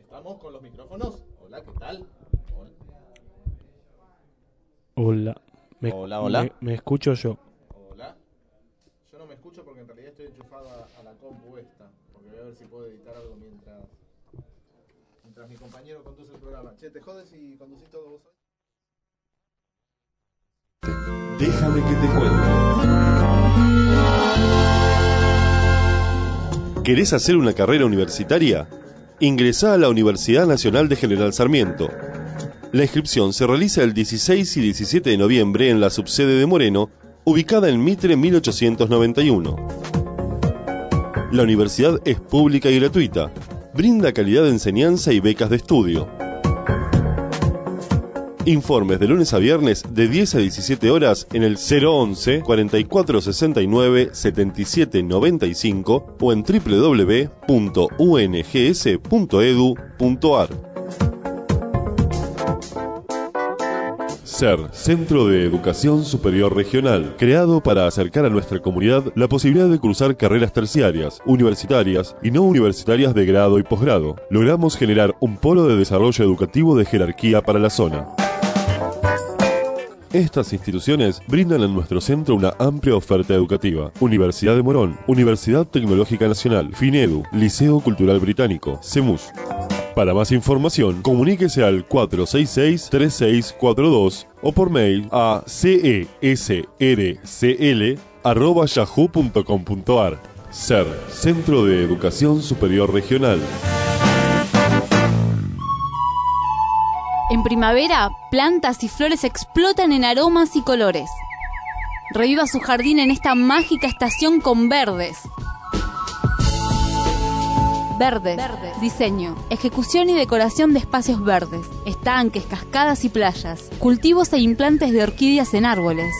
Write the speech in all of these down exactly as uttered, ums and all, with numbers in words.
Estamos con los micrófonos. Hola, ¿qué tal? Hola. Hola. Me, Hola, hola. Me, me escucho yo. Hola. Yo no me escucho porque en realidad estoy enchufado a, a la compu esta. Porque voy a ver si puedo editar algo mientras mientras mi compañero conduce el programa. Che, ¿te jodes y conducís todo vos hoy? Déjame que te cuente. ¿Querés hacer una carrera universitaria? Ingresá a la Universidad Nacional de General Sarmiento. La inscripción se realiza el dieciséis y diecisiete de noviembre en la subsede de Moreno, ubicada en Mitre mil ochocientos noventa y uno. La universidad es pública y gratuita. Brinda calidad de enseñanza y becas de estudio. Informes de lunes a viernes de diez a diecisiete horas en el cero once, cuarenta y cuatro sesenta y nueve, setenta y siete noventa y cinco o en doble u doble u doble u punto u n g s punto e d u punto a r. C E R, Centro de Educación Superior Regional, creado para acercar a nuestra comunidad la posibilidad de cursar carreras terciarias, universitarias y no universitarias de grado y posgrado. Logramos generar un polo de desarrollo educativo de jerarquía para la zona. Estas instituciones brindan en nuestro centro una amplia oferta educativa. Universidad de Morón, Universidad Tecnológica Nacional, FINEDU, Liceo Cultural Británico, CEMUS. Para más información, comuníquese al cuatro seis seis, tres seis cuatro dos o por mail a cesrcl arroba yahoo punto com punto a r. C E R, Centro de Educación Superior Regional. En primavera, plantas y flores explotan en aromas y colores. Reviva su jardín en esta mágica estación con Verdes. Verdes. Verdes. Diseño, ejecución y decoración de espacios verdes, estanques, cascadas y playas, cultivos e implantes de orquídeas en árboles.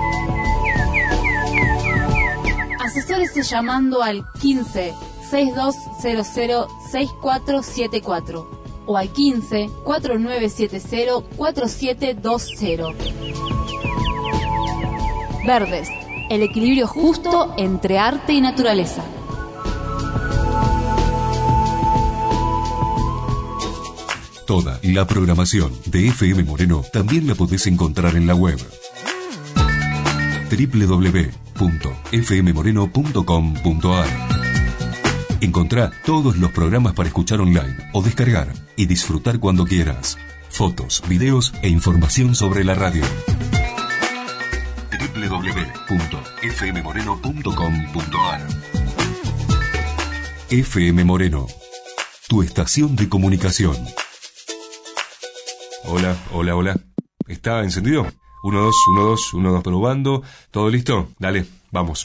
Asesórese llamando al quince, sesenta y dos cero cero, sesenta y cuatro setenta y cuatro o al quince, cuarenta y nueve setenta, cuarenta y siete veinte. Verdes, el equilibrio justo entre arte y naturaleza. Toda la programación de F M Moreno también la podés encontrar en la web doble u doble u doble u punto f m moreno punto com punto a r. Encontrá todos los programas para escuchar online o descargar y disfrutar cuando quieras. Fotos, videos e información sobre la radio. doble u doble u doble u punto f m moreno punto com punto a r. F M Moreno, tu estación de comunicación. Hola, hola, hola. ¿Está encendido? uno, dos, uno, dos, uno, dos, probando. ¿Todo listo? Dale, vamos.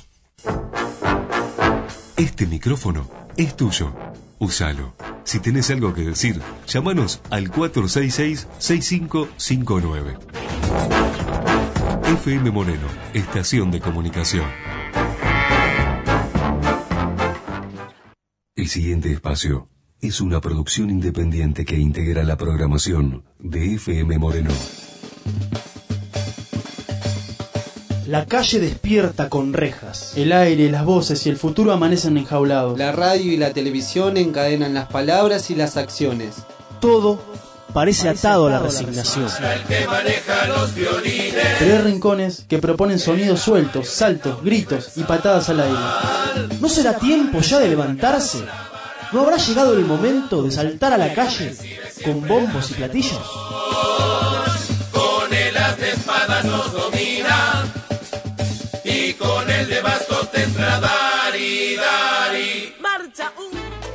Este micrófono es tuyo. Úsalo. Si tenés algo que decir, llámanos al cuatro seis seis, seis cinco cinco nueve. F M Moreno, estación de comunicación. El siguiente espacio es una producción independiente que integra la programación de F M Moreno. La calle despierta con rejas. El aire, las voces y el futuro amanecen enjaulados. La radio y la televisión encadenan las palabras y las acciones. Todo parece atado a la resignación. Pero hay rincones que proponen sonidos sueltos, saltos, gritos y patadas al aire. ¿No será tiempo ya de levantarse? ¿No habrá llegado el momento de saltar a la calle con bombos y platillos? Con el as de espadas nos domina y con el de bastos te entra Dari, Dari. Marcha un...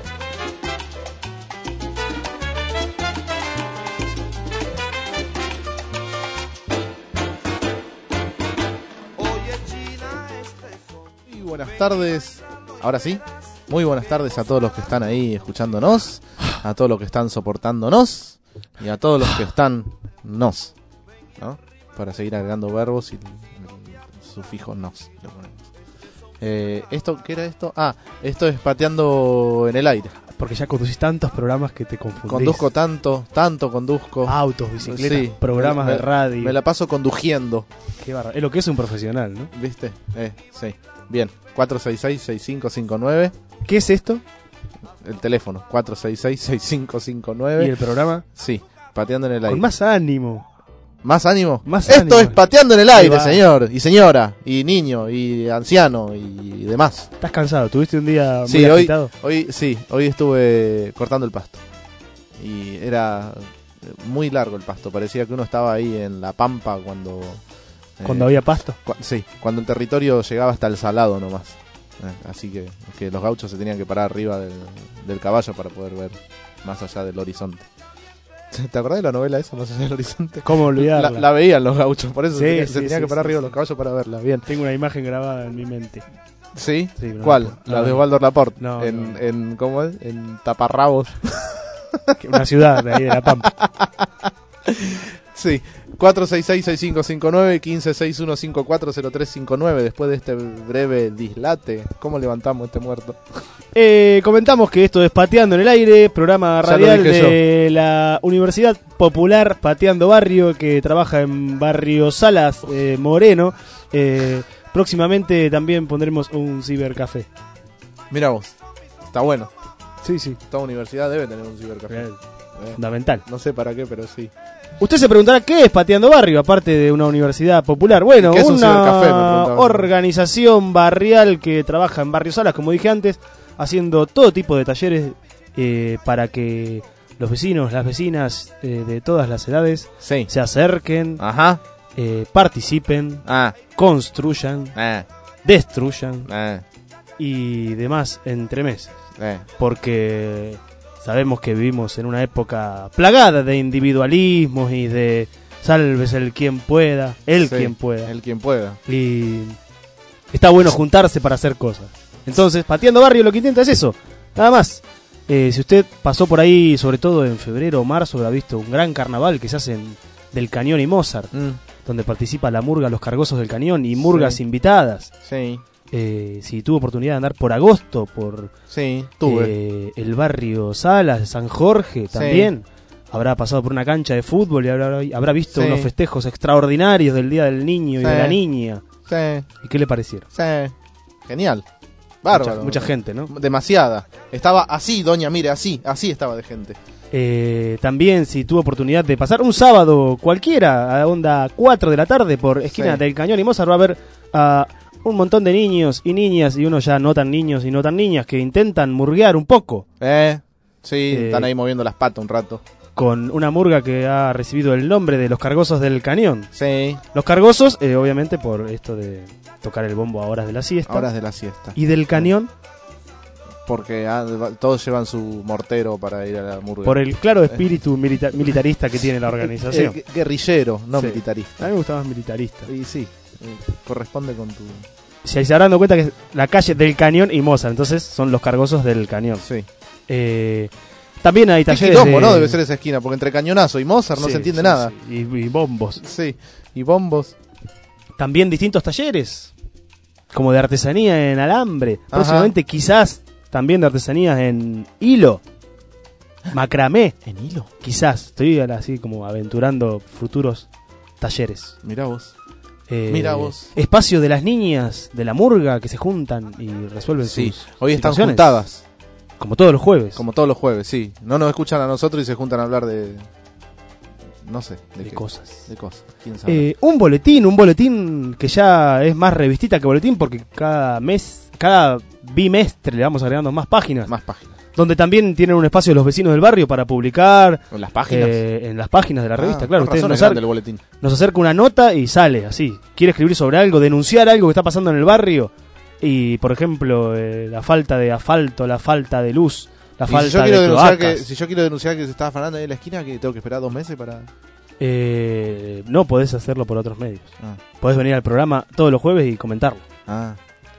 Muy buenas tardes. Ahora sí. Muy buenas tardes a todos los que están ahí escuchándonos, a todos los que están soportándonos y a todos los que están nos, ¿no? Para seguir agregando verbos y el sufijo nos. Lo ponemos. Eh, ¿Esto qué era esto? Ah, esto es pateando en el aire. Porque ya conducís tantos programas que te confundís. Conduzco tanto, tanto conduzco. Autos, bicicletas, sí, programas me, de radio. Me la paso conduciendo. Qué barra. Es lo que es un profesional, ¿no? ¿Viste? Eh, sí. Bien. cuatro seis seis, seis cinco cinco nueve. ¿Qué es esto? el teléfono, cuatro seis seis, seis cinco cinco nueve. ¿Y el programa? Sí, Pateando en el Aire. Con más ánimo. ¿Más ánimo? Más Esto ánimo. es Pateando en el Aire, va. señor, y señora, y niño, y anciano, y demás. ¿Estás cansado? ¿Tuviste un día muy Sí, hoy, agitado? hoy, sí, hoy estuve cortando el pasto. Y era muy largo el pasto, parecía que uno estaba ahí en la pampa cuando... Cuando eh, había pasto. Cu- sí, cuando el territorio llegaba hasta el salado nomás. Eh, así que, que los gauchos se tenían que parar arriba del, del caballo para poder ver más allá del horizonte. ¿Te acordás de la novela esa, Más allá del horizonte? ¿Cómo olvidarla? La, la veían los gauchos, por eso Sí, se tenía, sí, se tenía sí, que parar sí, arriba sí. los caballos para verla. Bien. Tengo una imagen grabada en mi mente. ¿Sí? Sí, no, ¿Cuál? no, la no, de no. Osvaldo Laporte. No, en, no. en, ¿cómo es? En Taparrabos. Una ciudad de ahí de La Pampa. Sí, cuatro seis seis, seis cinco cinco nueve, uno cinco seis uno cinco cuatro cero tres cinco nueve. Después de este breve dislate, ¿cómo levantamos este muerto? Eh, comentamos que esto es Pateando en el Aire, programa Ya lo radial dije de la Universidad Popular Pateando Barrio, que trabaja en Barrio Salas, eh, Moreno. Eh, próximamente también pondremos un cibercafé. Mira vos, está bueno. Sí, sí, Toda universidad debe tener un cibercafé. real, Eh, fundamental. no sé para qué, pero sí. Usted se preguntará qué es Pateando Barrio, aparte de una universidad popular. Bueno, ¿Y qué es un una cibercafé? Me preguntaba. organización barrial que trabaja en Barrio Salas, como dije antes, haciendo todo tipo de talleres eh, para que los vecinos, las vecinas eh, de todas las edades Sí. se acerquen, Ajá. eh, participen, Ah. construyan, Eh. destruyan Eh. y demás entre meses. Eh. Porque sabemos que vivimos en una época plagada de individualismos y de sálvese el quien pueda, el Sí, quien pueda. El quien pueda. Y está bueno juntarse para hacer cosas. Entonces, Pateando Barrio lo que intenta es eso, nada más. Eh, si usted pasó por ahí, sobre todo en febrero o marzo, habrá visto un gran carnaval que se hace en Del Cañón y Mozart, Mm. donde participa la murga Los Cargosos del Cañón y murgas Sí. invitadas. Sí. Eh, si tuvo oportunidad de andar por Agosto, por Sí, tuve. eh, el barrio Salas, San Jorge, también habrá pasado por una cancha de fútbol y habrá, habrá visto Sí. unos festejos extraordinarios del Día del Niño y Sí. de la Niña. Sí. ¿Y qué le parecieron? Sí. Genial. Bárbaro. Mucha, mucha gente, ¿no? Demasiada. Estaba así, doña, mire, así, así estaba de gente. Eh, también si tuvo oportunidad de pasar un sábado cualquiera a onda cuatro de la tarde por esquina Sí. del Cañón y Mozart, va a ver a un montón de niños y niñas y unos ya no tan niños y no tan niñas que intentan murguear un poco Eh. Sí, Eh. están ahí moviendo las patas un rato. con una murga que ha recibido el nombre de Los Cargosos del Cañón. Sí. Los Cargosos, eh, obviamente por esto de tocar el bombo a horas de la siesta. Horas de la siesta. Y del Cañón, Porque ah, todos llevan su mortero para ir a la murga. por el claro espíritu milita- militarista que tiene la Eh, organización. gu- guerrillero, no Sí. militarista. A mí me gusta más militarista. Y sí, eh, corresponde con tu... Si se habrán dado cuenta que es la calle del Cañón y Mozart, entonces son Los Cargosos del Cañón. Sí. Eh, también hay Qué talleres quilombo, de... ¿no? Debe ser esa esquina, porque entre Cañonazo y Mozart no Sí, se entiende sí, nada. sí. Y, y bombos. Sí. Y bombos. También distintos talleres, como de artesanía en alambre. Ajá. Próximamente quizás también de artesanías en hilo, macramé. ¿En hilo? Quizás, estoy así como aventurando futuros talleres. Mirá vos. Eh, Mirá vos. Espacio de las niñas de la murga que se juntan y resuelven Sí, sus hoy están situaciones. juntadas, Como todos los jueves. como todos los jueves, sí. No nos escuchan a nosotros y se juntan a hablar de... No sé, de, de qué. cosas. De cosas, quién sabe. Eh, un boletín, un boletín que ya es más revistita que boletín porque cada mes, cada bimestre le vamos agregando más páginas. Más páginas. Donde también tienen un espacio los vecinos del barrio para publicar ¿En las páginas? eh, en las páginas de la revista. Ah, Claro, con usted razón nos, es grande acer- el boletín. nos acerca una nota y sale así. Quiere escribir sobre algo, denunciar algo que está pasando en el barrio. Y, por ejemplo, eh, la falta de asfalto, la falta de luz, la Y si falta yo quiero de denunciar cloacas. que si yo quiero denunciar que se está afanando ahí en la esquina, que tengo que esperar dos meses para... Eh, no podés hacerlo por otros medios. Ah, Podés venir al programa todos los jueves y comentarlo. ah.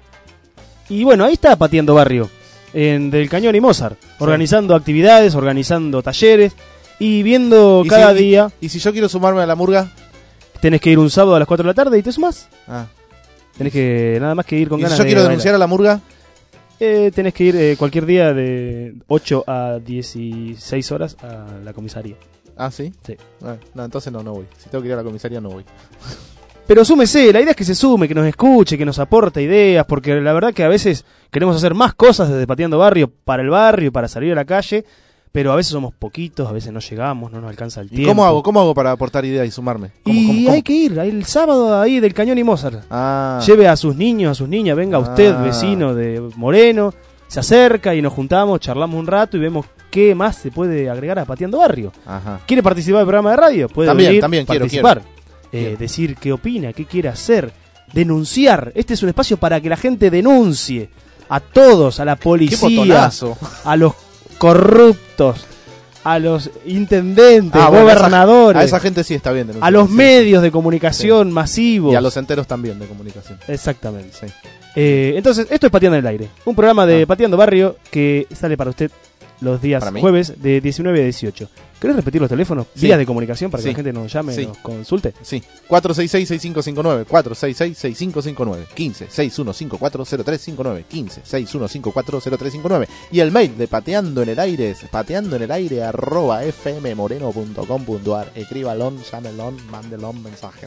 Y bueno, ahí está Pateando Barrio, en Del Cañón y Mozart, organizando actividades, organizando talleres y viendo ¿Y cada si- día. ¿Y si yo quiero sumarme a la murga? Tenés que ir un sábado a las cuatro de la tarde y te sumás. Ah. Tenés que nada más que ir con ¿Y ganas si yo de quiero bailar. denunciar a la murga? Eh, tenés que ir eh, cualquier día de ocho a dieciséis horas a la comisaría. Ah, ¿sí? Sí. Ah, no, entonces no, no voy. Si tengo que ir a la comisaría, no voy. Pero súmese, la idea es que se sume, que nos escuche, que nos aporte ideas, porque la verdad que a veces queremos hacer más cosas desde Pateando Barrio para el barrio, para salir a la calle, pero a veces somos poquitos, a veces no llegamos, no nos alcanza el tiempo. ¿Y cómo hago? ¿Cómo hago para aportar ideas y sumarme? ¿Cómo, y cómo, cómo? hay que ir, ahí el sábado ahí del Cañón y Mozart. Ah. Lleve a sus niños, a sus niñas, venga usted, Ah. vecino de Moreno, se acerca y nos juntamos, charlamos un rato y vemos qué más se puede agregar a Pateando Barrio. Ajá. ¿Quiere participar del programa de radio? Puede También, venir, también, quiero, participar. quiero. Eh, Quiero. decir qué opina, qué quiere hacer, denunciar. Este es un espacio para que la gente denuncie a todos, a la ¡Qué policía, botonazo! a los corruptos, a los intendentes, Ah, bueno, gobernadores, a esa, a esa gente sí está bien denunciar, a los sí. medios de comunicación masivos. Y a los enteros también de comunicación. Exactamente. Sí. Eh, entonces, esto es Pateando en el Aire, un programa de Ah. Pateando Barrio que sale para usted los días ¿Para mí? jueves de diecinueve a dieciocho. ¿Querés repetir los teléfonos? Sí. Vías de comunicación para que Sí. la gente nos llame y Sí. nos consulte. Sí, cuatro seis seis, seis cinco cinco nueve, cuatro seis seis, seis cinco cinco nueve, quince, seis uno cinco cuatro, cero tres cinco nueve, quince, seis uno cinco cuatro, cero tres cinco nueve. Y el mail de Pateando en el Aire es pateando en el aire arroba fmmoreno punto com punto ar. Escríbalón, llamelón, mandelón, mensaje.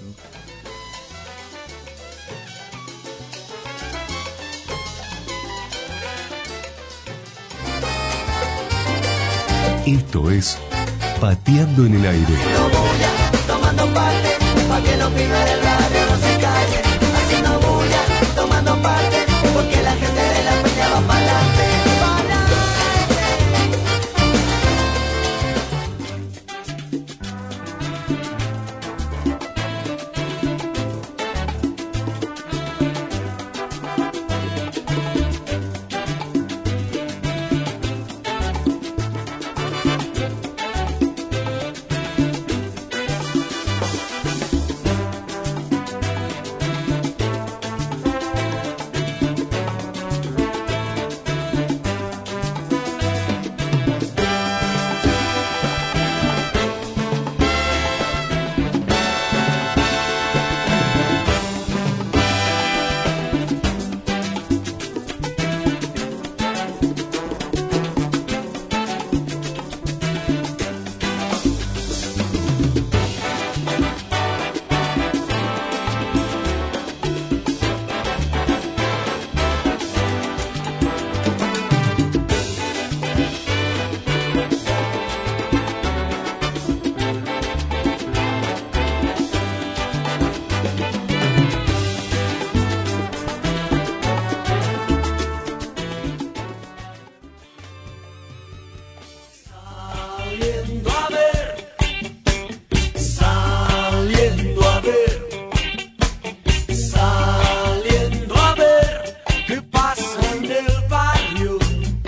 Esto es Pateando en el Aire. Tomando parte, pa' que los pibes del barrio no se callen. Haciendo bulla, tomando parte, porque la gente de la peña va pa'lante, pa'lante. Saliendo a ver, saliendo a ver, saliendo a ver qué pasa en el barrio.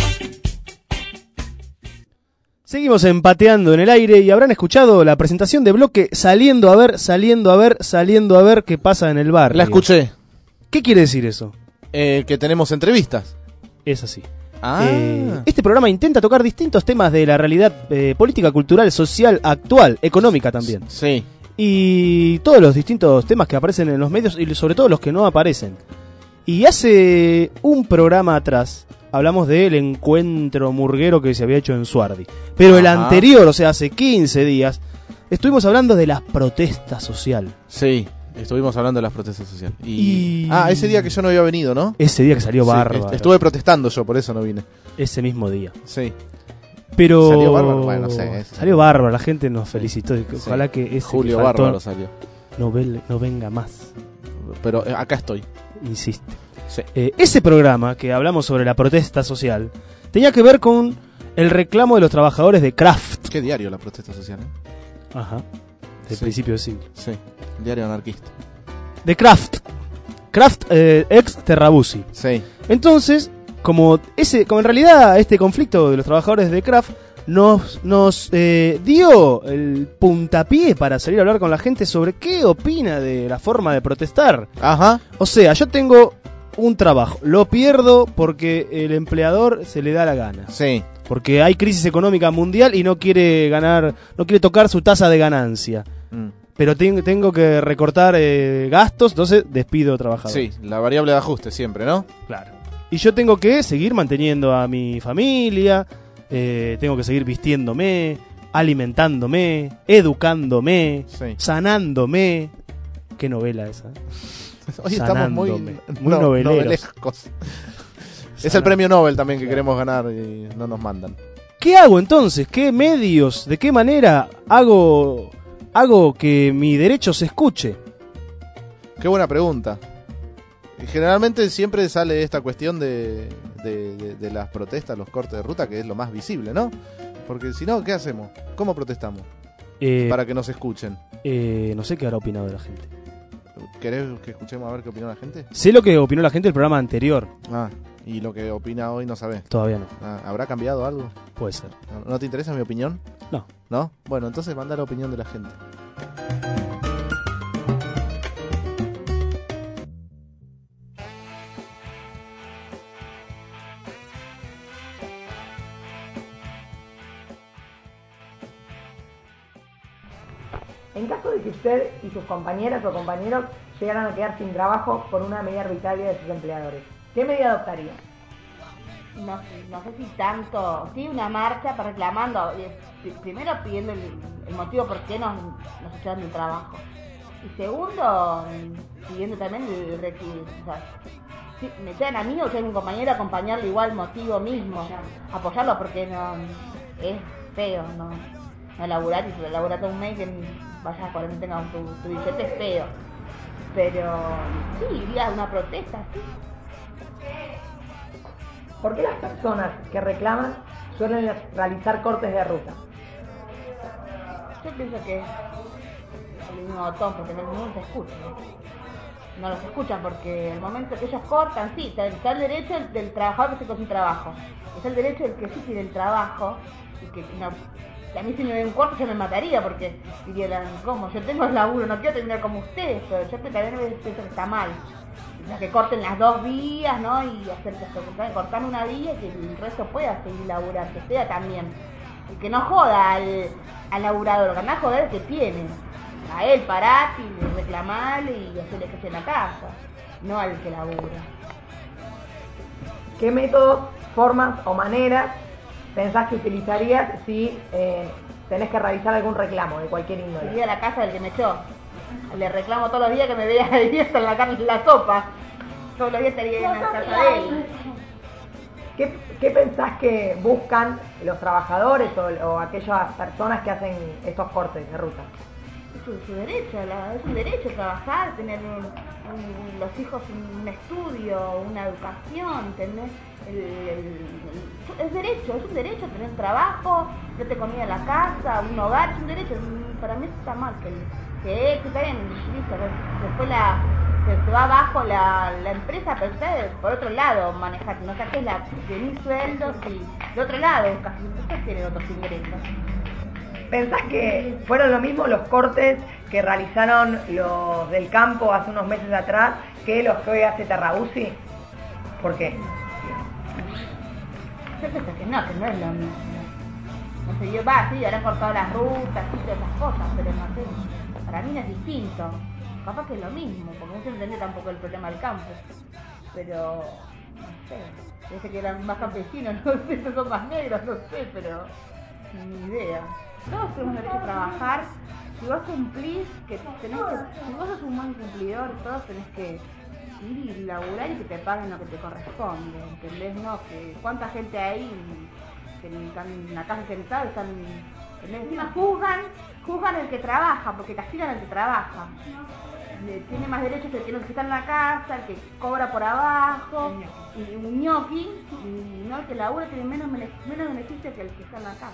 Seguimos empateando en el aire y habrán escuchado la presentación de bloque Saliendo a ver, saliendo a ver, saliendo a ver qué pasa en el barrio. La escuché. ¿Qué quiere decir eso? Eh, que tenemos entrevistas. Es así. Ah. Eh, este programa intenta tocar distintos temas de la realidad eh, política, cultural, social, actual, económica también. Sí. Y todos los distintos temas que aparecen en los medios y sobre todo los que no aparecen. Y hace un programa atrás hablamos del encuentro murguero que se había hecho en Suardi. Pero el Ajá. anterior, o sea, hace quince días, estuvimos hablando de la protesta social. Sí, estuvimos hablando de las protestas sociales. Y... Y- Ah, ese día que yo no había venido, ¿no? Ese día que salió Sí, bárbaro. est- estuve protestando yo, por eso no vine. Ese mismo día. Sí. Pero ¿Salió bárbaro? Bueno, no sé, es- salió bárbaro, la gente nos felicitó. y Ojalá Sí. que ese Julio que faltó Bárbaro salió. no, vel- no venga más. Pero eh, acá estoy. Insiste. Sí. Eh, ese programa que hablamos sobre la protesta social tenía que ver con el reclamo de los trabajadores de Kraft. Qué diario la protesta social, ¿eh? Ajá. Del Sí. principio del siglo. Sí. Diario anarquista. De Kraft. Kraft, eh, ex Terrabusi. Sí. Entonces, como ese, como en realidad este conflicto de los trabajadores de Kraft nos, nos eh, dio el puntapié para salir a hablar con la gente sobre qué opina de la forma de protestar. Ajá. O sea, yo tengo un trabajo, lo pierdo porque el empleador se le da la gana. Sí. Porque hay crisis económica mundial y no quiere ganar, no quiere tocar su tasa de ganancia. Mm. Pero ten- tengo que recortar eh, gastos, entonces despido trabajadores. Sí, la variable de ajuste siempre, ¿no? Claro. Y yo tengo que seguir manteniendo a mi familia, eh, tengo que seguir vistiéndome, alimentándome, educándome, Sí. sanándome. Qué novela esa. Hoy estamos muy, Sanándome. Muy no, noveleros. novelescos. Es el premio Nobel también que queremos ganar y no nos mandan. ¿Qué hago entonces? ¿Qué medios? ¿De qué manera hago, hago que mi derecho se escuche? Qué buena pregunta. Y generalmente siempre sale esta cuestión de, de, de, de las protestas, los cortes de ruta, que es lo más visible, ¿no? Porque si no, ¿qué hacemos? ¿Cómo protestamos? Eh, Para que nos escuchen. eh, no sé qué habrá opinado la gente. ¿Querés que escuchemos a ver qué opinó la gente? Sé lo que opinó la gente del programa anterior. Ah, y lo que opina hoy no sabés. Todavía no. Ah, ¿habrá cambiado algo? Puede ser. ¿No, ¿No te interesa mi opinión? No. ¿No? Bueno, entonces manda la opinión de la gente. En caso de que usted y sus compañeras o compañeros llegaran a quedar sin trabajo por una medida arbitraria de sus empleadores, ¿qué medida adoptaría? No, no sé si tanto, sí una marcha para reclamando, eh, primero pidiendo el, el motivo por qué nos, nos echaron del trabajo. Y segundo, pidiendo también el requisito, o sea, si me echan a mí o echan a un compañero, acompañarle igual motivo mismo, apoyarlo porque no es feo, no, no laburar y si laburar todo un mes que vayas a cobrar y tengas tu, tu billete es feo. Pero sí, iría a una protesta, sí. ¿Por qué las personas que reclaman suelen realizar cortes de ruta? Yo pienso que es el mismo botón, porque no, no se escucha. No los escuchan porque el momento que ellos cortan, sí, está, está el derecho del, del trabajador que se quedó sin trabajo. Está el derecho del que sí tiene el trabajo y que no, a mí si me ven un corte yo me mataría porque dirían, ¿cómo? Yo tengo el laburo, no quiero terminar como ustedes, pero yo también pienso que está mal. O que corten las dos vías, ¿no? Y hacer que se cortar una vía y que el resto pueda seguir laburar, que sea también. Y que no joda al, al laburador, que anda a joder el que tiene. A él parate y reclamarle y hacerle que esté en la casa, no al que labura. ¿Qué métodos, formas o maneras pensás que utilizarías si eh, tenés que realizar algún reclamo de cualquier índole? Iría a la casa del que me echó. Le reclamo todos los días que me vea ahí hasta en la, en la sopa. Todos los días estaría en la casa de él. ¿Qué, ¿Qué pensás que buscan los trabajadores o, o aquellas personas que hacen estos cortes de ruta? Es su, su derecho, la, es un derecho trabajar, tener un, un, los hijos un estudio, una educación, tener el, el, el, es derecho, es un derecho tener trabajo, darte comida en la casa, un hogar, es un derecho. Para mí está mal que el, que, que está bien, listo, después la, se, se va abajo la, la empresa, pero ustedes por otro lado manejar, no saques la, de mis sueldos y de otro lado, casi ustedes tienen otros ingresos. ¿Pensás que fueron lo mismo los cortes que realizaron los del campo hace unos meses atrás que los que hoy hace Terrabuzzi? ¿Por qué? Yo pienso que no, que no es lo mismo. No sé, yo va, sí, habrán cortado las rutas y todas esas cosas, pero no sé, para mí no es distinto. Capaz que es lo mismo, porque no se entiende tampoco el problema del campo. Pero, no sé, parece que eran más campesinos, no sé, son más negros, no sé, pero ni idea. Todos tenemos derecho a trabajar. Si vos cumplís, que tenés que, si vos sos un buen cumplidor, todos tenés que ir y laburar y que te paguen lo que te corresponde, ¿entendés? No, que cuánta gente hay que están en la casa sentada y están, ¿entendés? Encima juzgan, juzgan el que trabaja, porque castigan al que trabaja. Tiene más derechos el que no está en la casa, el que cobra por abajo, y un ñoqui, y no, el que labura tiene menos, menos beneficio que el que está en la casa.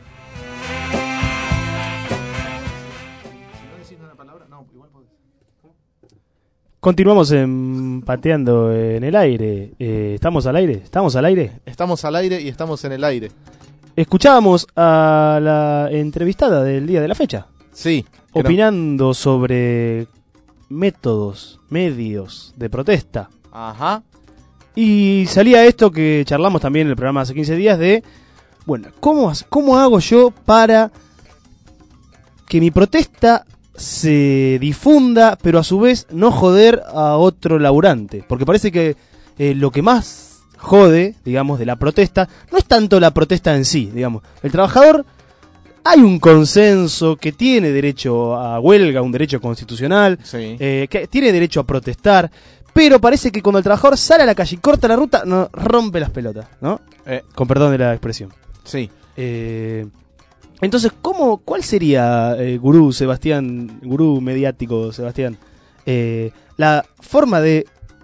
Si no decís una palabra, no, igual podés. Continuamos en Pateando en el aire. Eh, ¿Estamos al aire? ¿Estamos al aire? Estamos al aire y estamos en el aire. Escuchábamos a la entrevistada del día de la fecha. Sí. Opinando no. sobre métodos, medios de protesta. Ajá. Y salía esto que charlamos también en el programa hace quince días de, bueno, ¿cómo, cómo hago yo para que mi protesta se difunda, pero a su vez no joder a otro laburante? Porque parece que eh, lo que más jode, digamos, de la protesta, no es tanto la protesta en sí, digamos. El trabajador hay un consenso que tiene derecho a huelga, un derecho constitucional, Sí. eh, que tiene derecho a protestar, pero parece que cuando el trabajador sale a la calle y corta la ruta, no rompe las pelotas, ¿no? Eh, Con perdón de la expresión. sí. Eh, entonces, ¿cómo, ¿cuál sería, eh, gurú Sebastián, gurú mediático Sebastián, eh, la forma de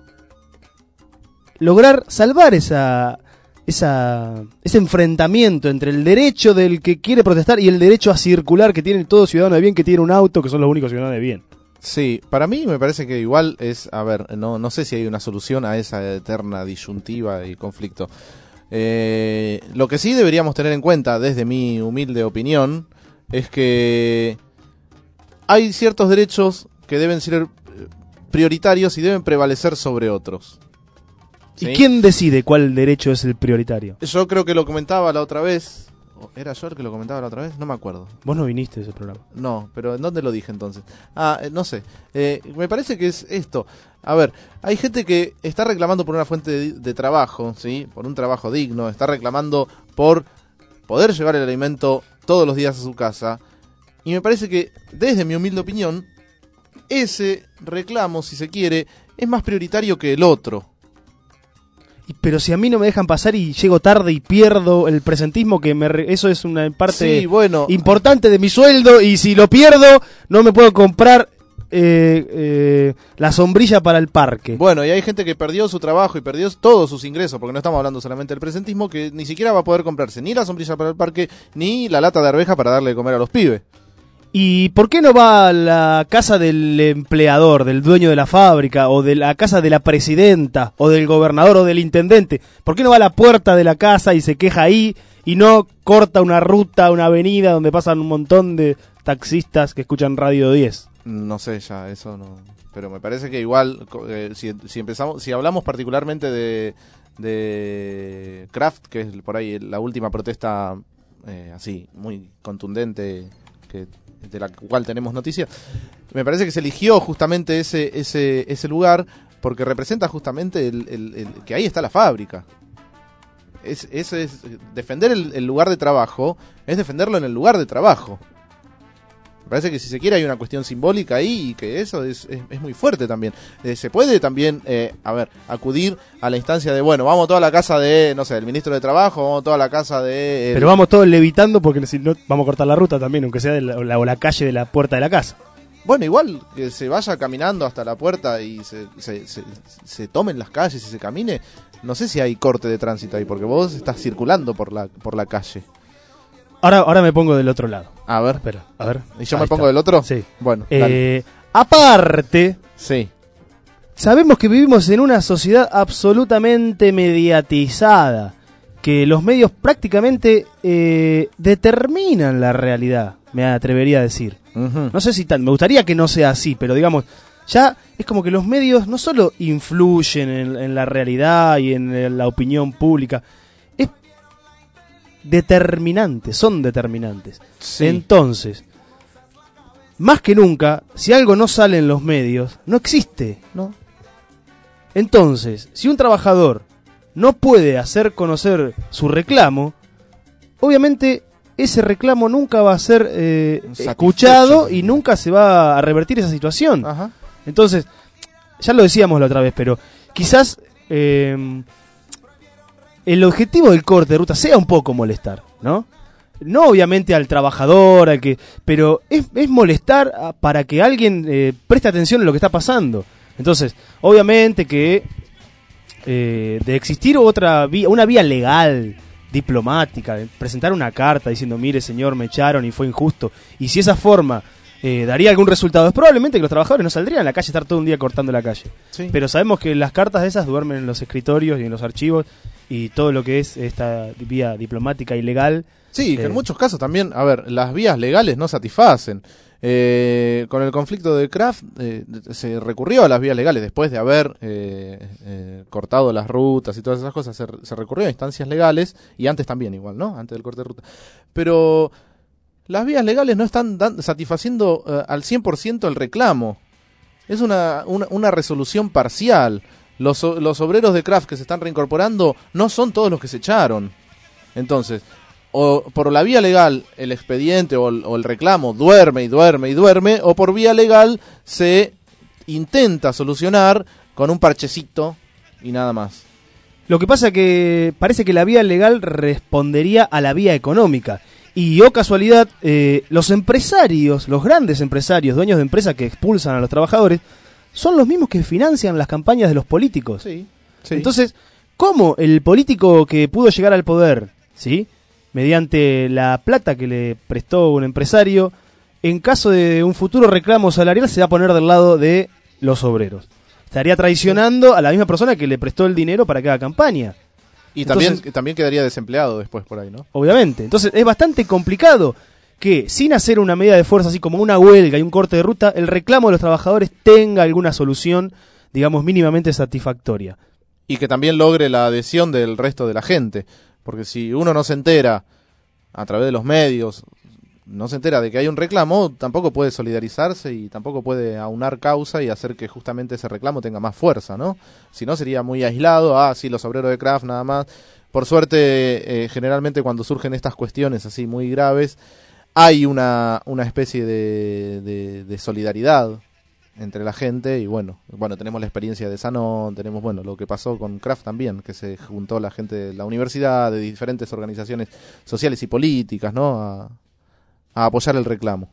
lograr salvar esa, esa, ese enfrentamiento entre el derecho del que quiere protestar y el derecho a circular que tiene todo ciudadano de bien que tiene un auto, que son los únicos ciudadanos de bien? Sí, para mí me parece que igual es, a ver, no, no sé si hay una solución a esa eterna disyuntiva y conflicto. Eh, lo que sí deberíamos tener en cuenta, desde mi humilde opinión, es que hay ciertos derechos que deben ser eh, prioritarios y deben prevalecer sobre otros. ¿Sí? ¿Y quién decide cuál derecho es el prioritario? Yo creo que lo comentaba la otra vez. ¿Era yo el que lo comentaba la otra vez? No me acuerdo. Vos no viniste a ese programa. No, pero ¿en dónde lo dije entonces? Ah, eh, no sé. Eh, me parece que es esto. A ver, hay gente que está reclamando por una fuente de, de trabajo, ¿sí? Por un trabajo digno. Está reclamando por poder llevar el alimento todos los días a su casa. Y me parece que, desde mi humilde opinión, ese reclamo, si se quiere, es más prioritario que el otro. Y- Pero si a mí no me dejan pasar y llego tarde y pierdo el presentismo, que me re- eso es una parte Sí, bueno. importante de mi sueldo, y si lo pierdo no me puedo comprar eh, eh, la sombrilla para el parque. Bueno, y hay gente que perdió su trabajo y perdió todos sus ingresos, porque no estamos hablando solamente del presentismo, que ni siquiera va a poder comprarse ni la sombrilla para el parque, ni la lata de arveja para darle de comer a los pibes. ¿Y por qué no va a la casa del empleador, del dueño de la fábrica, o de la casa de la presidenta, o del gobernador, o del intendente? ¿Por qué no va a la puerta de la casa y se queja ahí, y no corta una ruta, una avenida donde pasan un montón de taxistas que escuchan Radio diez? No sé, ya, eso no. Pero me parece que igual, co- eh, si, si empezamos, si hablamos particularmente de, de Kraft, que es por ahí la última protesta eh, así, muy contundente, que de la cual tenemos noticia, me parece que se eligió justamente ese ese ese lugar porque representa justamente el, el- el- que ahí está la fábrica. Es, es, es defender el, el lugar de trabajo, es defenderlo en el lugar de trabajo. Me parece que si se quiere hay una cuestión simbólica ahí y que eso es, es, es muy fuerte también. Eh, se puede también, eh, a ver, acudir a la instancia de, bueno, vamos a toda la casa de, no sé, el ministro de Trabajo, vamos a toda la casa de... el- Pero vamos todos levitando porque si no vamos a cortar la ruta también, aunque sea de la, o la, o la calle de la puerta de la casa. Bueno, igual que se vaya caminando hasta la puerta y se, se, se, se tomen las calles y se camine, no sé si hay corte de tránsito ahí, porque vos estás circulando por la, por la calle. Ahora, ahora me pongo del otro lado. A ver. Espera, a ver. ¿Y yo Ahí me pongo está. del otro? Sí. Bueno, dale. Eh, aparte, Sí. sabemos que vivimos en una sociedad absolutamente mediatizada, que los medios prácticamente eh, determinan la realidad, me atrevería a decir. Ujú. No sé si tan, me gustaría que no sea así, pero digamos, ya es como que los medios no solo influyen en, en la realidad y en, eh, la opinión pública, es determinante, son determinantes. Sí. Entonces, más que nunca, si algo no sale en los medios, no existe, ¿no? Entonces, si un trabajador no puede hacer conocer su reclamo, obviamente ese reclamo nunca va a ser eh, Satisfecho. escuchado y nunca se va a revertir esa situación. Ajá. Entonces, ya lo decíamos la otra vez, pero quizás eh, el objetivo del corte de ruta sea un poco molestar, ¿no? No obviamente al trabajador, al que, pero es, es molestar a- para que alguien eh, preste atención a lo que está pasando. Entonces, obviamente que eh, de existir otra vía, una vía legal, diplomática, de presentar una carta diciendo, mire señor, me echaron y fue injusto, y si esa forma eh, daría algún resultado, es probablemente que los trabajadores no saldrían a la calle a estar todo un día cortando la calle. Sí. Pero sabemos que las cartas de esas duermen en los escritorios y en los archivos, y todo lo que es esta vía diplomática y legal. Sí, que Eh. en muchos casos también, a ver, las vías legales no satisfacen. Eh, con el conflicto de Kraft eh, se recurrió a las vías legales después de haber eh, eh, cortado las rutas y todas esas cosas, se, se recurrió a instancias legales y antes también igual, ¿no? Antes del corte de ruta. Pero las vías legales no están dan- satisfaciendo eh, al cien por ciento el reclamo. Es una, una, una resolución parcial. Los, o- los obreros de Kraft que se están reincorporando no son todos los que se echaron. Entonces, o por la vía legal el expediente o el, o el reclamo duerme y duerme y duerme, o por vía legal se intenta solucionar con un parchecito y nada más. Lo que pasa que parece que la vía legal respondería a la vía económica. Y, oh casualidad, eh, los empresarios, los grandes empresarios, dueños de empresas que expulsan a los trabajadores, son los mismos que financian las campañas de los políticos. Sí, sí. Entonces, ¿cómo el político que pudo llegar al poder, ¿sí?, mediante la plata que le prestó un empresario, en caso de un futuro reclamo salarial se va a poner del lado de los obreros? Estaría traicionando a la misma persona que le prestó el dinero para que haga campaña. Y Entonces, también, también quedaría desempleado después por ahí, ¿no? Obviamente. Entonces es bastante complicado que, sin hacer una medida de fuerza así como una huelga y un corte de ruta, el reclamo de los trabajadores tenga alguna solución, digamos, mínimamente satisfactoria. Y que también logre la adhesión del resto de la gente. Porque si uno no se entera a través de los medios, no se entera de que hay un reclamo, tampoco puede solidarizarse y tampoco puede aunar causa y hacer que justamente ese reclamo tenga más fuerza, ¿no? Si no, sería muy aislado. Ah, sí, los obreros de Kraft nada más. Por suerte, eh, generalmente cuando surgen estas cuestiones así muy graves, hay una, una especie de, de, de solidaridad entre la gente. Y bueno, bueno, tenemos la experiencia de Sanón, tenemos, bueno, lo que pasó con Kraft también, que se juntó la gente de la universidad, de diferentes organizaciones sociales y políticas, ¿no?, a a apoyar el reclamo.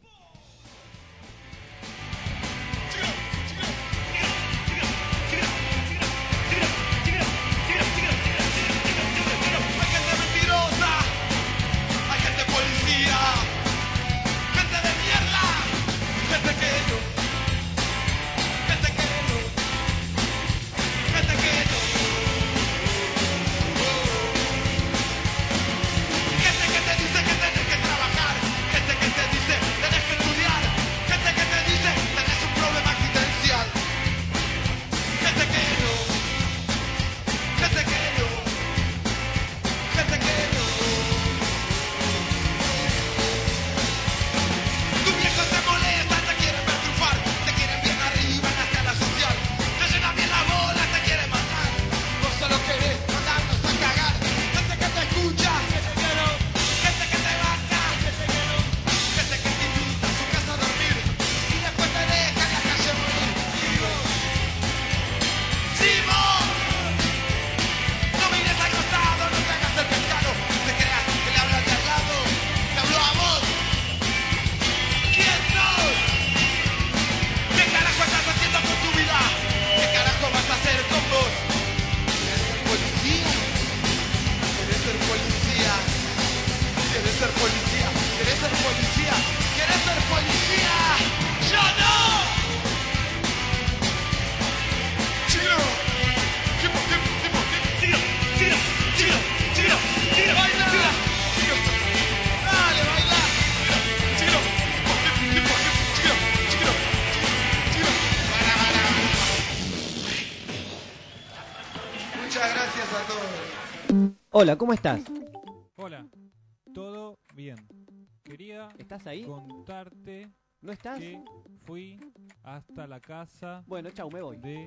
Hola, ¿cómo estás? Hola, todo bien. Quería ¿Estás ahí? contarte ¿No estás? que fui hasta la casa Bueno, chau, me voy. de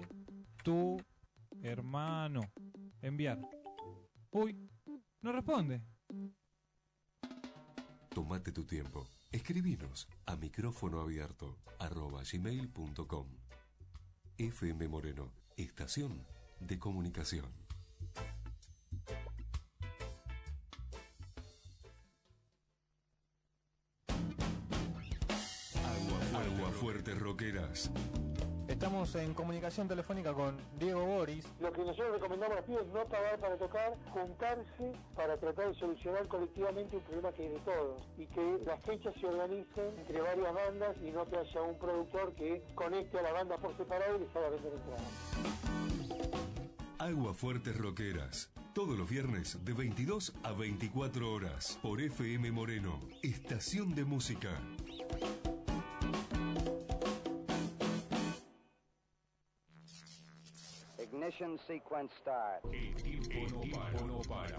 tu hermano. Enviar. Uy, no responde. Tómate tu tiempo. Escribinos a micrófono abierto arroba gmail punto com. F M Moreno, estación de comunicación. Agua Fuerte Roqueras. Estamos en comunicación telefónica con Diego Boris. Lo que nosotros recomendamos a los pibes es no pagar para tocar, juntarse para tratar de solucionar colectivamente un problema que es de todos y que las fechas se organicen entre varias bandas y no que haya un productor que conecte a la banda por separado y les haga vender entradas. Agua Fuerte Roqueras. Todos los viernes de veintidós a veinticuatro horas por F M Moreno, estación de música. Ignition sequence start. El tiempo, El tiempo no para.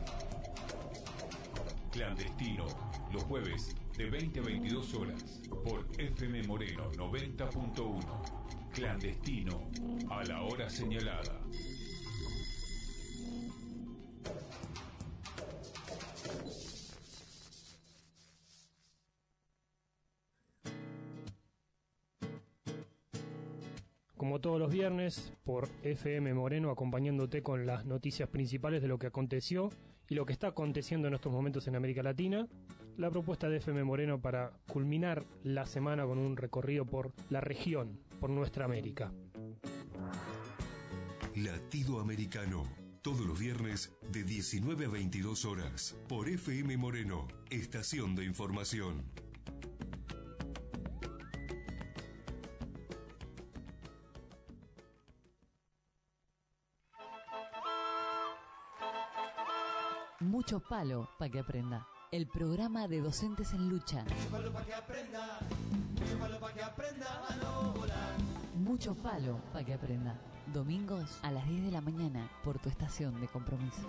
Clandestino, los jueves de veinte a veintidós horas por F M Moreno noventa punto uno. Clandestino, a la hora señalada. como todos los viernes, por F M Moreno, acompañándote con las noticias principales de lo que aconteció y lo que está aconteciendo en estos momentos en América Latina. La propuesta de F M Moreno para culminar la semana con un recorrido por la región, por nuestra América. Latido Americano, todos los viernes de diecinueve a veintidós horas, por F M Moreno, estación de información. Mucho palo para que aprenda. El programa de docentes en lucha. Mucho palo para que aprenda. Mucho palo para que aprenda a no volar. Mucho palo para que aprenda. Domingos a las diez de la mañana por tu estación de compromiso.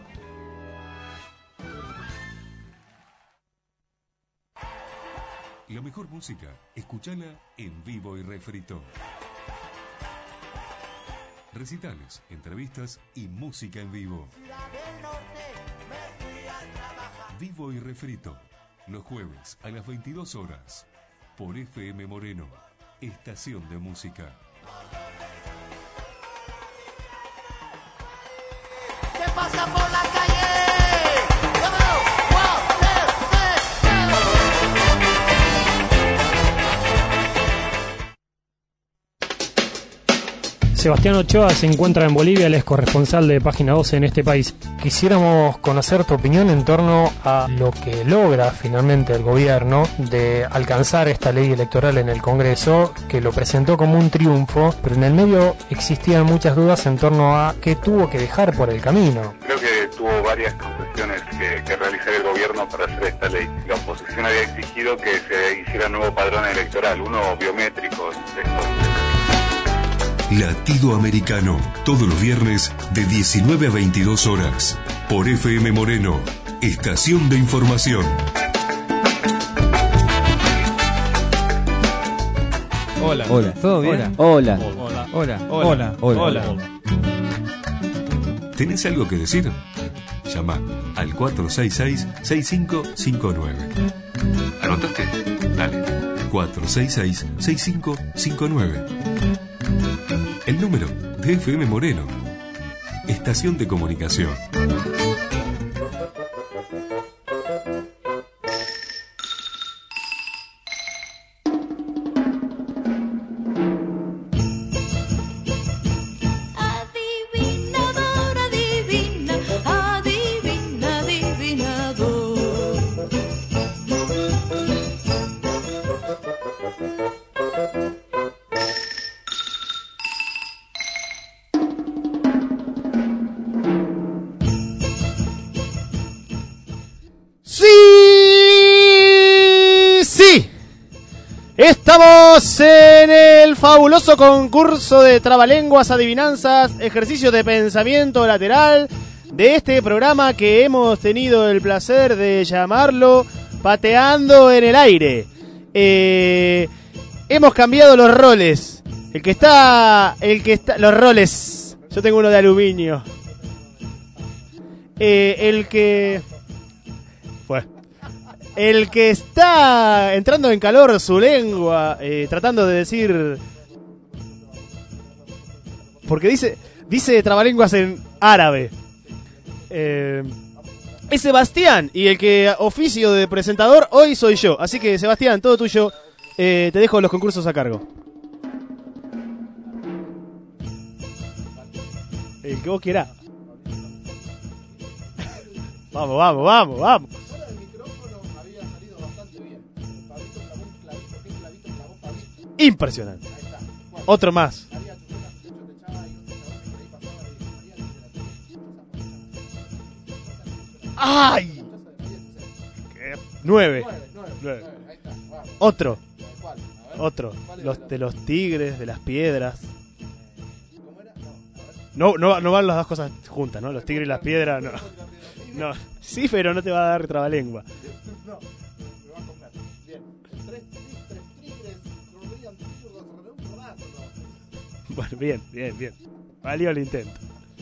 La mejor música, escúchala en vivo y refrito. Recitales, entrevistas y música en vivo. Vivo y refrito, los jueves a las veintidós horas, por F M Moreno, estación de música. ¿Qué pasa por la calle? Sebastián Ochoa se encuentra en Bolivia, él es corresponsal de Página doce en este país. Quisiéramos conocer tu opinión en torno a lo que logra finalmente el gobierno de alcanzar esta ley electoral en el Congreso, que lo presentó como un triunfo, pero en el medio existían muchas dudas en torno a qué tuvo que dejar por el camino. Creo que tuvo varias concesiones que, que realizar el gobierno para hacer esta ley. La oposición había exigido que se hiciera un nuevo padrón electoral, uno biométrico. Latido Americano, todos los viernes de diecinueve a veintidós horas, por F M Moreno, estación de información. Hola. Hola. ¿Todo bien? Hola. Hola. Hola. Hola. Hola. Hola. ¿Tenés algo que decir? Llama al cuatro seis seis, seis cinco cinco nueve. ¿Anotaste? Dale. cuatro seis seis, seis cinco cinco nueve. El número de F M Moreno, estación de comunicación. Adivinador, adivina, adivina, adivinador. Estamos en el fabuloso concurso de trabalenguas, adivinanzas, ejercicio de pensamiento lateral de este programa que hemos tenido el placer de llamarlo Pateando en el Aire. Eh, hemos cambiado los roles. El que está, el que está, los roles. Yo tengo uno de aluminio. Eh, el que, bueno. El que está entrando en calor su lengua, eh, tratando de decir... Porque dice dice trabalenguas en árabe. Eh, es Sebastián, y el que oficio de presentador hoy soy yo. Así que, Sebastián, todo tuyo. Eh, te dejo los concursos a cargo. El que vos quieras. Vamos, vamos, vamos, vamos. Impresionante. Otro más. ¡Ay! Nueve. Nueve. Otro. Otro. Los de los tigres, de las piedras. No, no, no van las dos cosas juntas, ¿no? Los tigres y las piedras, no. No. Sí, pero no te va a dar trabalengua. Bueno, bien, bien, bien. Valió el intento.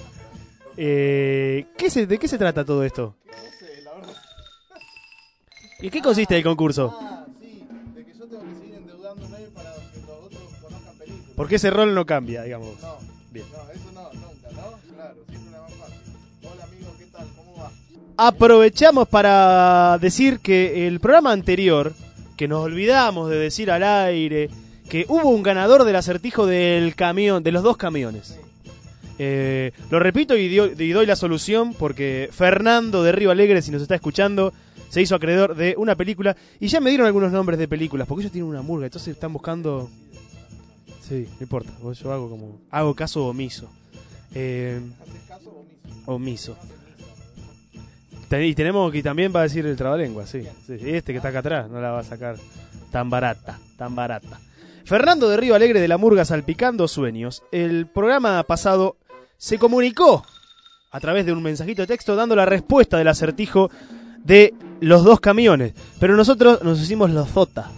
Eh, ¿qué se, ¿De qué se trata todo esto? No sé, la verdad. ¿Y en qué consiste el concurso? Ah, sí, de que yo tengo que seguir endeudándome para que los otros conozcan películas. Porque ese rol no cambia, digamos. No, Bien. no, eso no, nunca, ¿no? Claro, siempre la más fácil. Hola amigo, ¿qué tal? ¿Cómo va? Aprovechamos para decir que el programa anterior, que nos olvidamos de decir al aire, que hubo un ganador del acertijo del camión, de los dos camiones. Eh, lo repito y, dio, y doy la solución porque Fernando de Río Alegre, si nos está escuchando, se hizo acreedor de una película y ya me dieron algunos nombres de películas porque ellos tienen una murga, entonces están buscando. Sí, no importa, yo hago como hago caso omiso. Eh, ¿Haces caso omiso? omiso. Ten- y tenemos que también va a decir el trabalengua, sí, sí. Este que está acá atrás no la va a sacar tan barata, tan barata. Fernando de Río Alegre de la Murga Salpicando Sueños. El programa pasado se comunicó a través de un mensajito de texto dando la respuesta del acertijo de los dos camiones. Pero nosotros nos hicimos los Zota.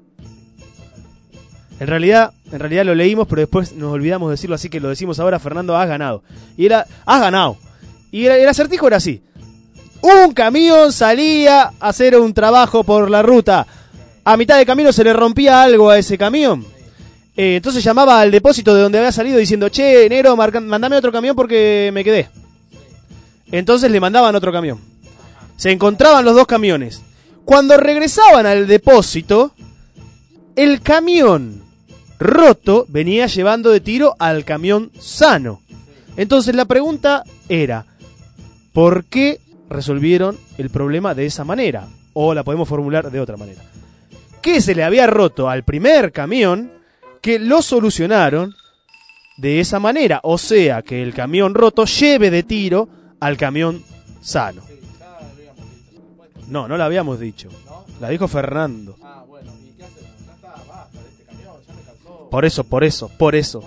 En realidad, en realidad lo leímos, pero después nos olvidamos de decirlo, así que lo decimos ahora. Fernando, has ganado. Y era, has ganado. Y era, el acertijo era así. Un camión salía a hacer un trabajo por la ruta. A mitad de camino se le rompía algo a ese camión. Eh, entonces llamaba al depósito de donde había salido diciendo, che, negro, marca, mandame otro camión porque me quedé. Entonces le mandaban otro camión. Se encontraban los dos camiones. Cuando regresaban al depósito, el camión roto venía llevando de tiro al camión sano. Entonces la pregunta era, ¿por qué resolvieron el problema de esa manera? O la podemos formular de otra manera. ¿Qué se le había roto al primer camión que lo solucionaron de esa manera? O sea, que el camión roto lleve de tiro al camión sano. No, no la habíamos dicho. La dijo Fernando. Ah, bueno, ¿y qué hacemos? Ya está, basta de este camión, ya me cansó. Por eso, por eso, por eso.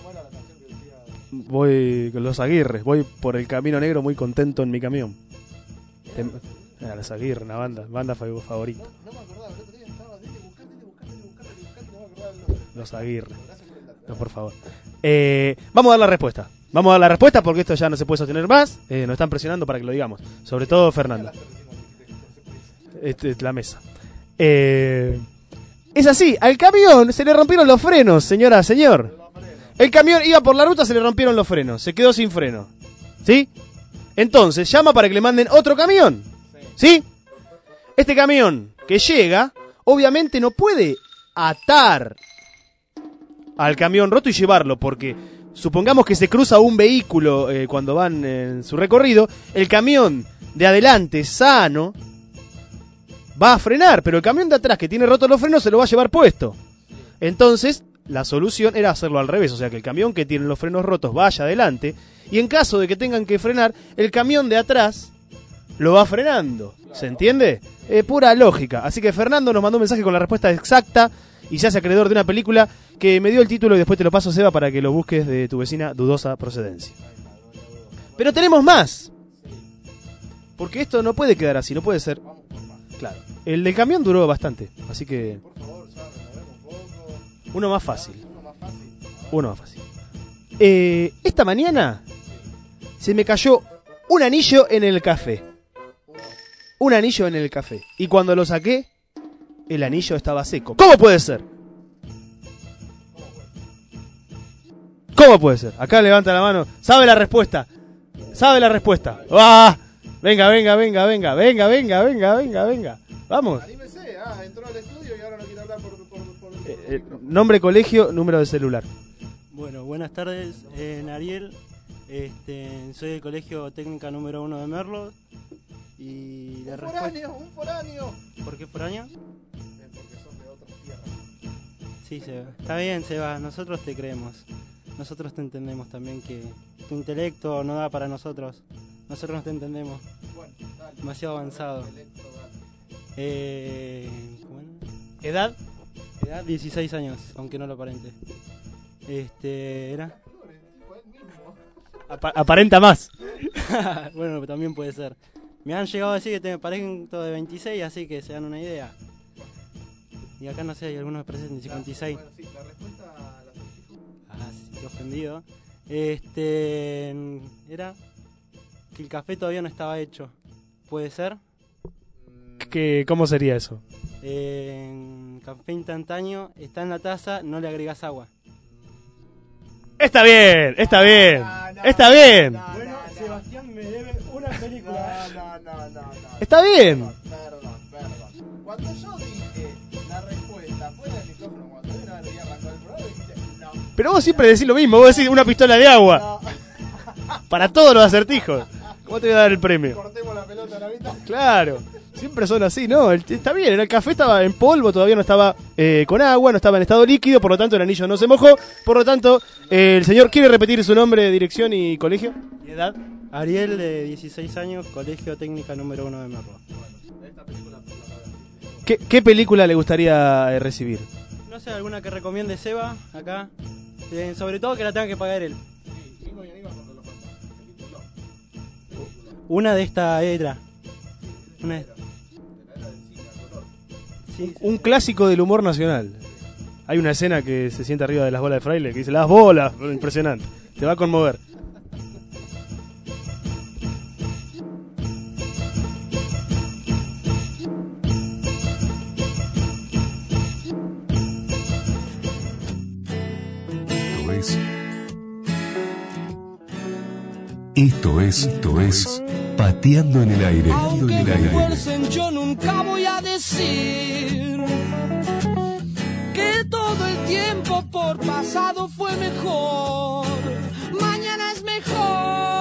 Voy con los Aguirres, voy por el camino negro muy contento en mi camión. Tem- Era los Aguirre, una banda, banda fa- favorita. No me acordaba, el otro día estaba, dile, buscate, dile, buscate, dile, buscate, dile, buscate, no me acordaba el nombre. Los Aguirre. No, por favor. Eh, vamos a dar la respuesta. Vamos a dar la respuesta porque esto ya no se puede sostener más. Eh, nos están presionando para que lo digamos. Sobre todo Fernando. Este, la mesa. Eh, es así, al camión se le rompieron los frenos, señora, señor. El camión iba por la ruta, se le rompieron los frenos. Se quedó sin freno. ¿Sí? Entonces llama para que le manden otro camión. ¿Sí? Este camión que llega, obviamente no puede atar al camión roto y llevarlo, porque supongamos que se cruza un vehículo eh, cuando van en su recorrido, el camión de adelante, sano, va a frenar, pero el camión de atrás que tiene rotos los frenos se lo va a llevar puesto. Entonces, la solución era hacerlo al revés, o sea que el camión que tiene los frenos rotos vaya adelante, y en caso de que tengan que frenar, el camión de atrás lo va frenando. ¿Se entiende? Eh, pura lógica. Así que Fernando nos mandó un mensaje con la respuesta exacta y se hace acreedor de una película que me dio el título y después te lo paso, Seba, para que lo busques de tu vecina dudosa procedencia. Pero tenemos más. Porque esto no puede quedar así, no puede ser. Claro. El del camión duró bastante, así que... Uno más fácil. Uno más fácil. Eh, esta mañana se me cayó un anillo en el café. Un anillo en el café. Y cuando lo saqué, el anillo estaba seco. ¿Cómo puede ser? ¿Cómo puede ser? Acá levanta la mano. ¿Sabe la respuesta? ¿Sabe la respuesta? ¡Ah! Venga, venga, venga, venga, venga, venga, venga, venga, venga. Vamos. Anímese, ah, entró al estudio y ahora no quiere hablar por... por, por, por... Eh, eh, nombre, colegio, número de celular. Bueno, buenas tardes, eh, Ariel. Este, soy del Colegio Técnica número uno de Merlo. Y la Un respuesta... foráneo, un foráneo. ¿Por qué foráneo? Eh, porque son de otras tierras. Sí, Seba. Está bien, Seba, nosotros te creemos. Nosotros te entendemos también que tu intelecto no da para nosotros. Nosotros no te entendemos. Bueno, dale. Demasiado avanzado. Eh, ¿cómo era? ¿Edad? Edad dieciséis años, aunque no lo aparente. Este, ¿era? Apa- aparenta más. Bueno, también puede ser. Me han llegado a decir que te parecen todo de veintiséis, así que se dan una idea. Y acá no sé, hay algunos que parecen de cincuenta y seis. Bueno, sí, la respuesta a la acertijo. Ah, sí, qué ofendido. Este, era que el café todavía no estaba hecho. ¿Puede ser? ¿Qué, ¿Cómo sería eso? Eh, café instantáneo, está en la taza, no le agregas agua. Está bien, está bien, está bien. Bueno, Sebastián me debe una película. No, no, no, no. Está bien. Perdón, perdón. Cuando yo dije la respuesta fuera del micrófono, cuando yo no había arrancado el programa, dijiste no. Pero vos siempre decís lo mismo, vos decís una pistola de agua. Para todos los acertijos. ¿Cómo te voy a dar el premio? Cortemos la pelota a la mitad. Claro, siempre son así, ¿no? El- está bien, el café estaba en polvo, todavía no estaba eh, con agua, no estaba en estado líquido, por lo tanto el anillo no se mojó. Por lo tanto, eh, el señor quiere repetir su nombre, dirección y colegio y edad. Ariel, de dieciséis años, Colegio Técnica número uno de Merlo. ¿Qué, qué película le gustaría eh, recibir? No sé, alguna que recomiende Seba, acá. Eh, sobre todo que la tenga que pagar él. Una de esta era. Una de... Sí, Un clásico del humor nacional. Hay una escena que se sienta arriba de las bolas de fraile, que dice, las bolas, impresionante. Te va a conmover. Esto es, esto es Pateando en el Aire. Pateando en el aire. Fuercen, yo nunca voy a decir que todo el tiempo por pasado fue mejor. Mañana es mejor.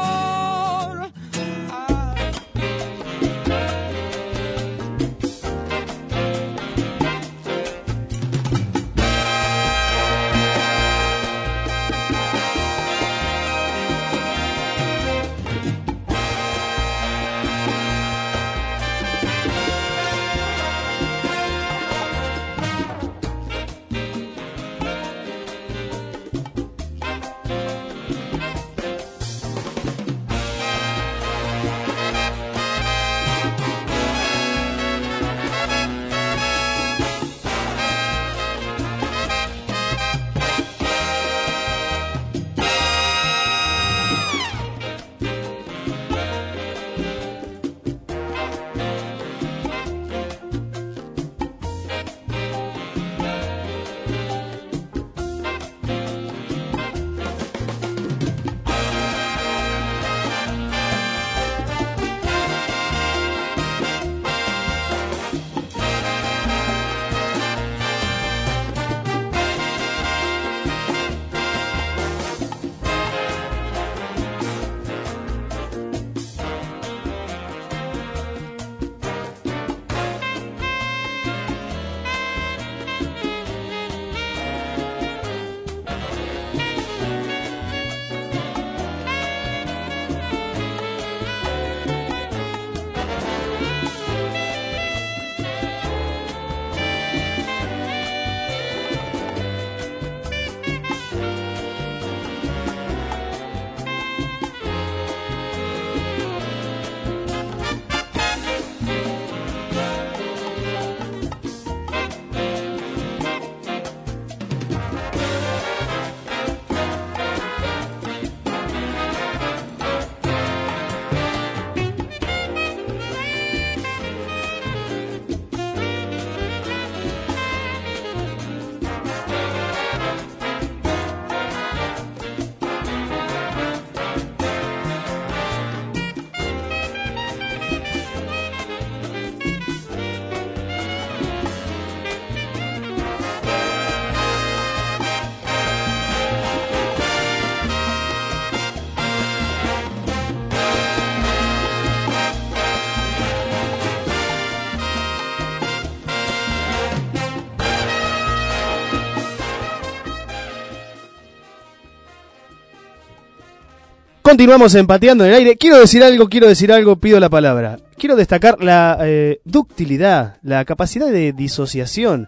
Continuamos empateando en el aire. Quiero decir algo, quiero decir algo, pido la palabra. Quiero destacar la eh, ductilidad, la capacidad de disociación,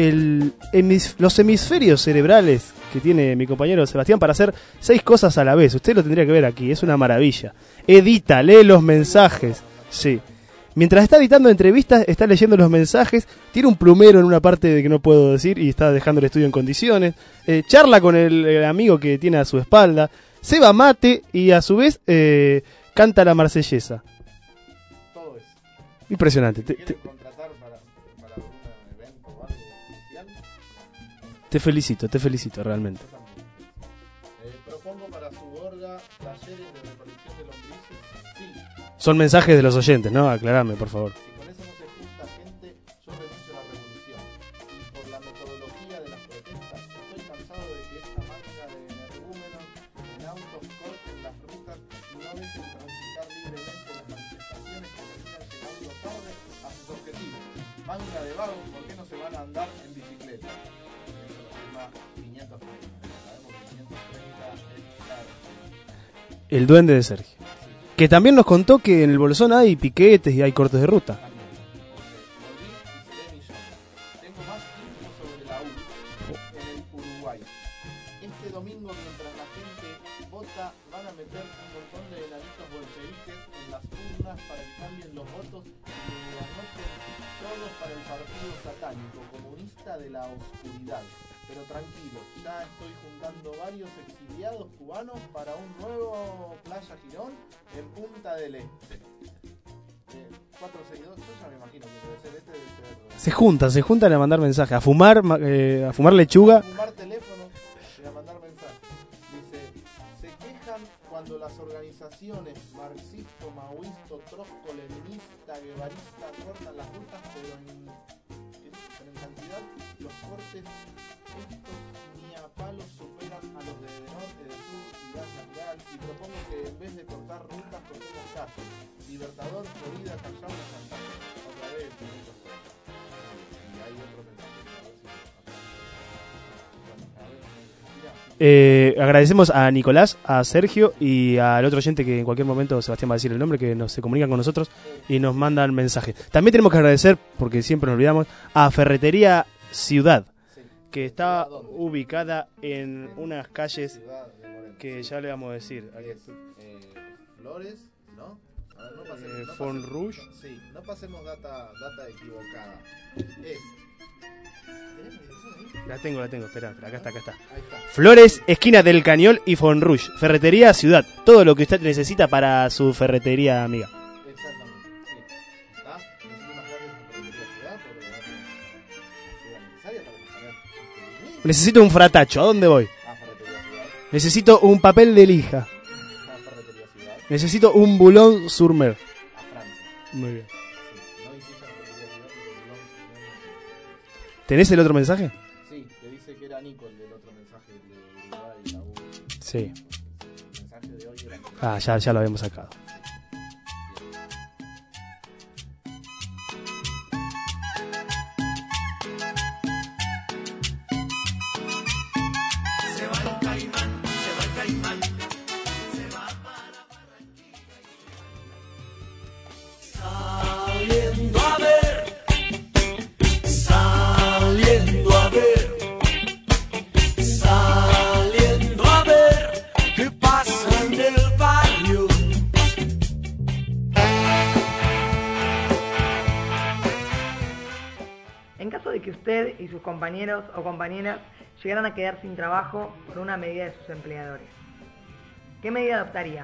el hemis- los hemisferios cerebrales que tiene mi compañero Sebastián para hacer seis cosas a la vez. Usted lo tendría que ver aquí, es una maravilla. Edita, lee los mensajes, sí. Mientras está editando entrevistas, está leyendo los mensajes, tiene un plumero en una parte de que no puedo decir y está dejando el estudio en condiciones, eh, charla con el, el amigo que tiene a su espalda, se va mate y a su vez eh, canta la marsellesa. Todo eso. Impresionante. Te, ¿Quieren te, contratar para, para algún evento o algo especial? te felicito, te felicito realmente. para su orga, talleres de recolección de lombrices. Sí. Son mensajes de los oyentes, ¿no? Aclarame, por favor. Si con eso no se junta gente, yo renuncio a la revolución. Y por la metodología de las protestas, estoy cansado de que esta manga de energúmenos en autos corten las rutas y no dejen transitar libremente las manifestaciones que terminan llegando tarde a sus objetivos. Manga de vagos, ¿por qué no se van a andar en bicicleta? Eso lo firma quinientos treinta. Sabemos que quinientos treinta es claro. El duende de Sergio. Que también nos contó que en el Bolsón hay piquetes y hay cortes de ruta. Tengo más info sobre la U en el Uruguay. Este domingo, mientras la gente vota, van a meter un montón de enanitos bolcheviques en las urnas para que cambien los votos y le anoten todos para el partido satánico comunista de la oscuridad. Pero tranquilo, ya estoy juntando varios exiliados cubanos para un nuevo Playa Girón en Punta del Este. Eh, cuatrocientos sesenta y dos, yo ya me imagino que debe ser este, debe ser... Se juntan, se juntan a mandar mensajes, a fumar, eh, a fumar lechuga. A fumar teléfonos y a mandar mensajes. Dice, se quejan cuando las organizaciones marxisto, maoísto, trotsko, leninista, guevarista cortan las rutas, pero en, en cantidad los cortes estos ni a palos superan a los de norte, de sur y gas natural, y propongo que en vez de cortar rutas cortemos calles. Libertador, Florida, Callao y Santa Fe. Otra vez, quinientos treinta. Y hay otro mensaje. Eh, agradecemos a Nicolás, a Sergio y al otro oyente que en cualquier momento Sebastián va a decir el nombre, que nos se comunican con nosotros y nos mandan mensajes. También tenemos que agradecer, porque siempre nos olvidamos, a Ferretería Ciudad, que está ubicada en unas calles que ya le vamos a decir. Es, eh, Flores, ¿no? A ver, no pasemos, Eh, no Fon pasemos- Rouge. Sí, no pasemos data, data equivocada. Es. ¿Tenés la dirección ahí? La tengo, la tengo, espera, espera, acá está, acá está. Ahí está. Flores, esquina del Cañol y Fonrouge. Ferretería Ciudad. Todo lo que usted necesita para su ferretería amiga. Exactamente, sí. ¿Está? Muchísimas gracias a Ferretería Ciudad por darnos la ayuda necesaria para mejorar. Necesito un fratacho. ¿A dónde voy? A Ferretería Ciudad. Necesito un papel de lija. A Ferretería Ciudad. Necesito un Boulogne sur Mer. A Francia. Muy bien. Sí. No insista en Ferretería Ciudad porque Boulogne sur Mer. ¿Tenés el otro mensaje? Sí, que dice que era Nico el del otro mensaje de Uruguay y la U. Sí. El mensaje de hoy era... Ah, ya, ya lo habíamos sacado. Se va el caimán, se va el caimán, se va para Barranquilla. Saliendo a ver, saliendo a ver, saliendo a ver qué pasa en el barrio. En caso de que usted y sus compañeros o compañeras llegaran a quedar sin trabajo por una medida de sus empleadores, ¿qué medida adoptaría?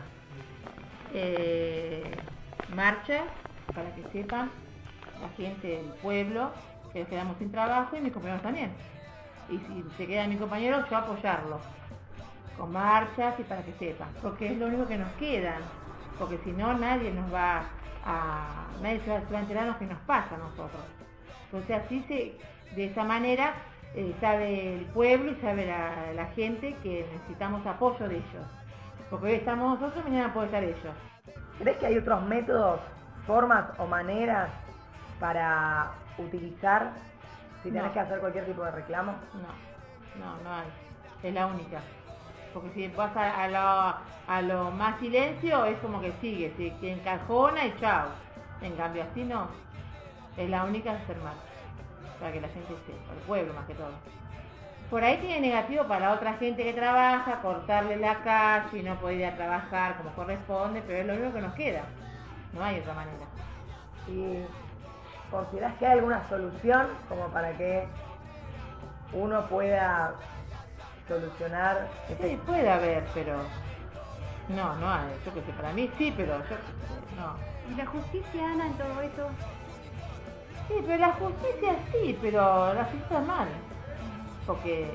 Eh, marcha, para que sepan la gente del pueblo que nos quedamos sin trabajo y mis compañeros también. Y si se queda mi compañero, yo apoyarlo con marchas y para que sepan, porque es lo único que nos queda, porque si no nadie nos va a, nadie se va, se va a enterar de lo que nos pasa a nosotros. Entonces así se, de esa manera eh, sabe el pueblo y sabe la, la gente que necesitamos apoyo de ellos, porque hoy estamos nosotros, mañana puede estar ellos. ¿Crees que hay otros métodos, formas o maneras para utilizar si tenés No. que hacer cualquier tipo de reclamo? No, no, no hay. Es la única. Porque si vas a, a, lo, a lo más silencio, es como que sigue, se, se encajona y chao. En cambio, así no. Es la única de hacer mal. Para que la gente sepa, el pueblo más que todo. Por ahí tiene negativo para la otra gente que trabaja, cortarle la calle y no poder ir a trabajar como corresponde, pero es lo único que nos queda. No hay otra manera. ¿Y considerás que hay alguna solución como para que uno pueda solucionar este... Sí, puede haber, pero no, no hay. Yo que sé, para mí sí, pero yo no. ¿Y la justicia, Ana, en todo eso? Sí, pero la justicia sí, pero la justicia mal. Porque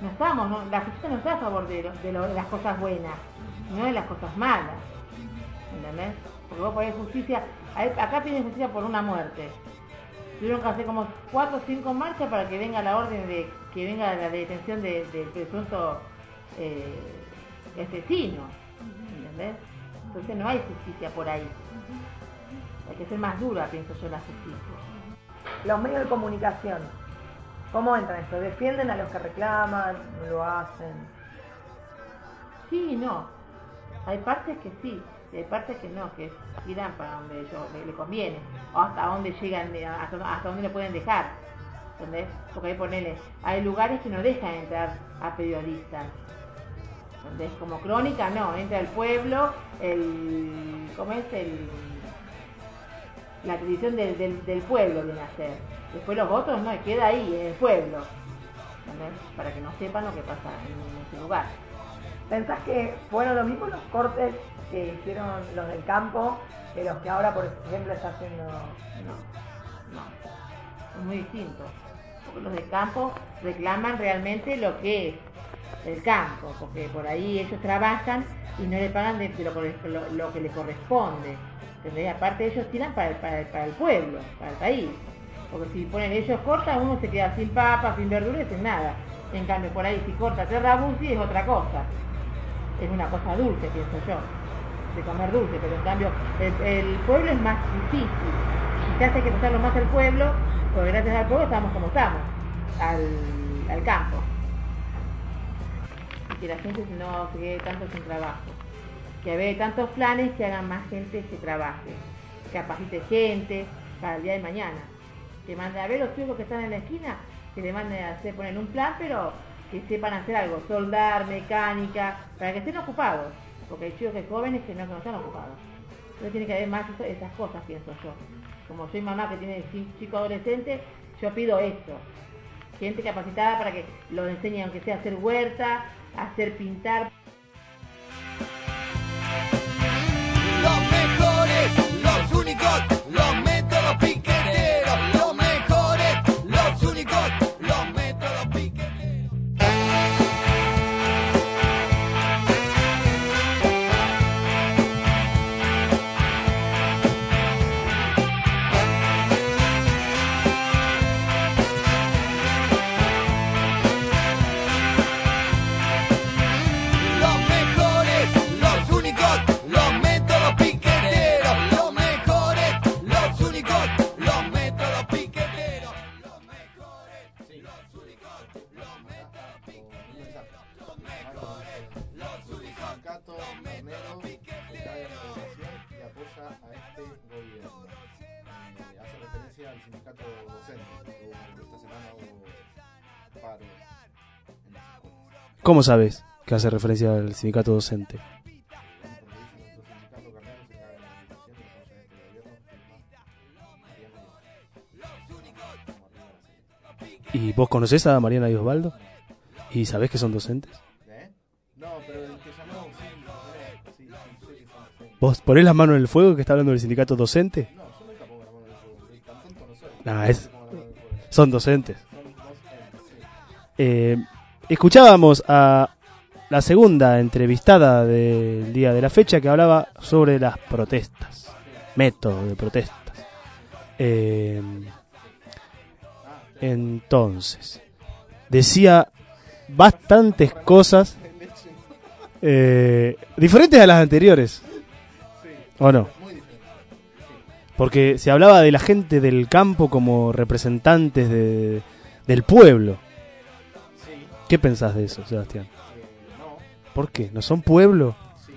no estamos, no, la justicia no está a favor de, lo, de, lo, de las cosas buenas, no de las cosas malas, ¿entendés? Porque vos ponés justicia, acá piden justicia por una muerte. Tuvieron que hacer como cuatro o cinco marchas para que venga la orden de que venga la detención del de, de presunto eh, asesino, ¿entendés? Entonces no hay justicia por ahí. Hay que ser más dura, pienso yo, la justicia. Los medios de comunicación, ¿cómo entran esto? ¿Defienden a los que reclaman? ¿Lo hacen? Sí, no. Hay partes que sí. Y hay partes que no, que tiran para donde ellos le, le conviene, o hasta donde llegan, hasta, hasta donde le pueden dejar, ¿entendés? Porque ahí ponele, hay lugares que no dejan entrar a periodistas, ¿entendés? Como Crónica, no, entra el pueblo, el, ¿cómo es? El, la televisión del, del, del pueblo viene a ser, después los votos no, queda ahí, en el pueblo, ¿entendés? Para que no sepan lo que pasa en, en ese lugar. ¿Pensás que fueron los mismos los cortes que hicieron los del campo que los que ahora, por ejemplo, está haciendo? No, no, es muy distinto. Porque los del campo reclaman realmente lo que es el campo, porque por ahí ellos trabajan y no le pagan de, de lo, lo, lo que les corresponde. ¿Entendés? Aparte ellos tiran para el, para, el, para el pueblo, para el país. Porque si ponen ellos cortan, uno se queda sin papas, sin verduras, sin nada. En cambio, por ahí si corta terrabusi es otra cosa. Es una cosa dulce, pienso yo, de comer dulce, pero en cambio el, el pueblo es más difícil. Quizás hay que prestarlo más al pueblo, porque gracias al pueblo estamos como estamos, al, al campo. Y que la gente no se quede tanto sin trabajo. Que haya tantos planes que hagan más gente que trabaje, que capacite gente para el día de mañana. Que mande a ver los chicos que están en la esquina, que le manden a hacer, poner un plan, pero que sepan hacer algo, soldar, mecánica, para que estén ocupados, porque hay chicos que jóvenes que no, que no están ocupados. Entonces tiene que haber más eso, esas cosas, pienso yo. Como soy mamá que tiene chicos adolescentes, yo pido esto, gente capacitada para que los enseñe, aunque sea a hacer huerta, a hacer pintar. Los mejores, los únicos, los métodos piqueteros, los mejores, los únicos, los métodos piqueteros. ¿Cómo sabes que hace referencia al sindicato docente? ¿Y vos conocés a Mariana y Osvaldo? ¿Y sabés que son docentes? ¿Eh? No, pero el que llamó, sí, sí, sí, sí, sí, sí. ¿Vos ponés la mano en el fuego que está hablando del sindicato docente? No, yo nunca pongo la mano en el fuego, tan tonto no soy. Nah, es... Son docentes. Eh, escuchábamos a la segunda entrevistada del día de la fecha que hablaba sobre las protestas, método de protestas. Eh, entonces, decía bastantes cosas eh, diferentes a las anteriores, ¿o no? Porque se hablaba de la gente del campo como representantes de, del pueblo. ¿Qué pensás de eso, Sebastián? ¿Por qué? ¿No son pueblo?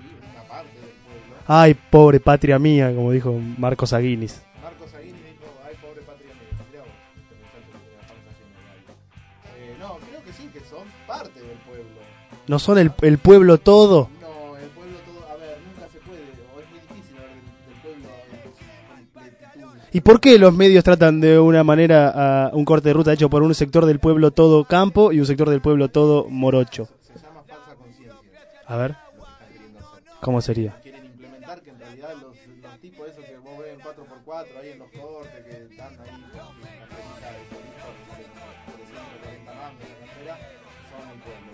Ay, pobre patria mía, como dijo Marcos Aguinis. Marcos Aguinis dijo, ay, pobre patria mía. Mirá vos, este muchacho tiene la panza llena de aire. Eh, no, creo que sí, que son parte del pueblo. ¿No son el, el pueblo todo? No, el pueblo todo, a ver, nunca se puede, o es muy difícil hablar del, del pueblo en completitud. ¿Y por qué los medios tratan de una manera a un corte de ruta hecho por un sector del pueblo todo campo y un sector del pueblo todo morocho? Se llama falsa conciencia. A ver, ¿cómo sería? Quieren implementar que en realidad los, los tipos esos que vos ves en cuatro por cuatro ahí en los cortes, que están ahí con la cremita de polito, por ejemplo, cuarenta mangas en la cartera, son el pueblo.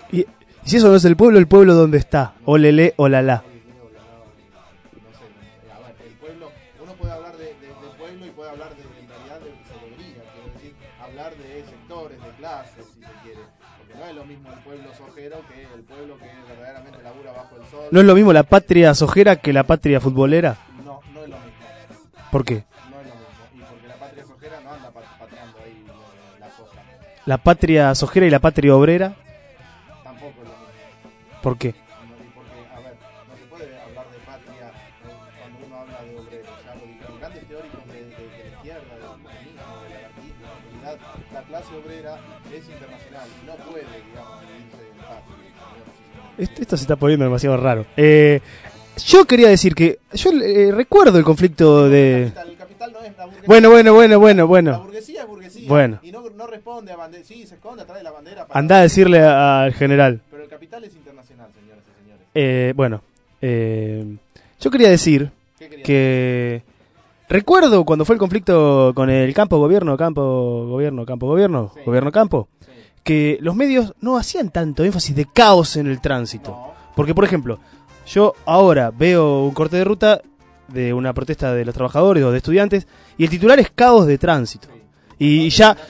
Y, y si eso no es el pueblo, ¿el pueblo dónde está? Olele, olala. ¿No es lo mismo la patria sojera que la patria futbolera? No, no es lo mismo. ¿Por qué? No es lo mismo. Y porque la patria sojera no anda pateando ahí la soja. ¿La patria sojera y la patria obrera? Tampoco es lo mismo. ¿Por qué? Porque, a ver, no se puede hablar de patria cuando uno habla de obrero. O sea, los grandes teóricos de, de, de la izquierda, del comunismo, del anarquismo, en realidad, la clase obrera es internacional y no puede, digamos, dividirse en patria. Esto se está poniendo demasiado raro. Eh, yo quería decir que yo eh, recuerdo el conflicto de... El capital, el capital no es la burguesía. Bueno, bueno, bueno, bueno, bueno. La burguesía es burguesía. Bueno. Y no, no responde a bandera. Sí, se esconde atrás de la bandera. Para Andá a decirle a- al general. Pero el capital es internacional, señoras y señores. Eh, bueno, eh, yo quería decir que... Recuerdo cuando fue el conflicto con el campo gobierno, campo gobierno, campo gobierno, sí. gobierno campo, sí. que los medios no hacían tanto énfasis de caos en el tránsito. No. Porque, por ejemplo, yo ahora veo un corte de ruta de una protesta de los trabajadores o de estudiantes y el titular es caos de tránsito. Sí. Y, y ya...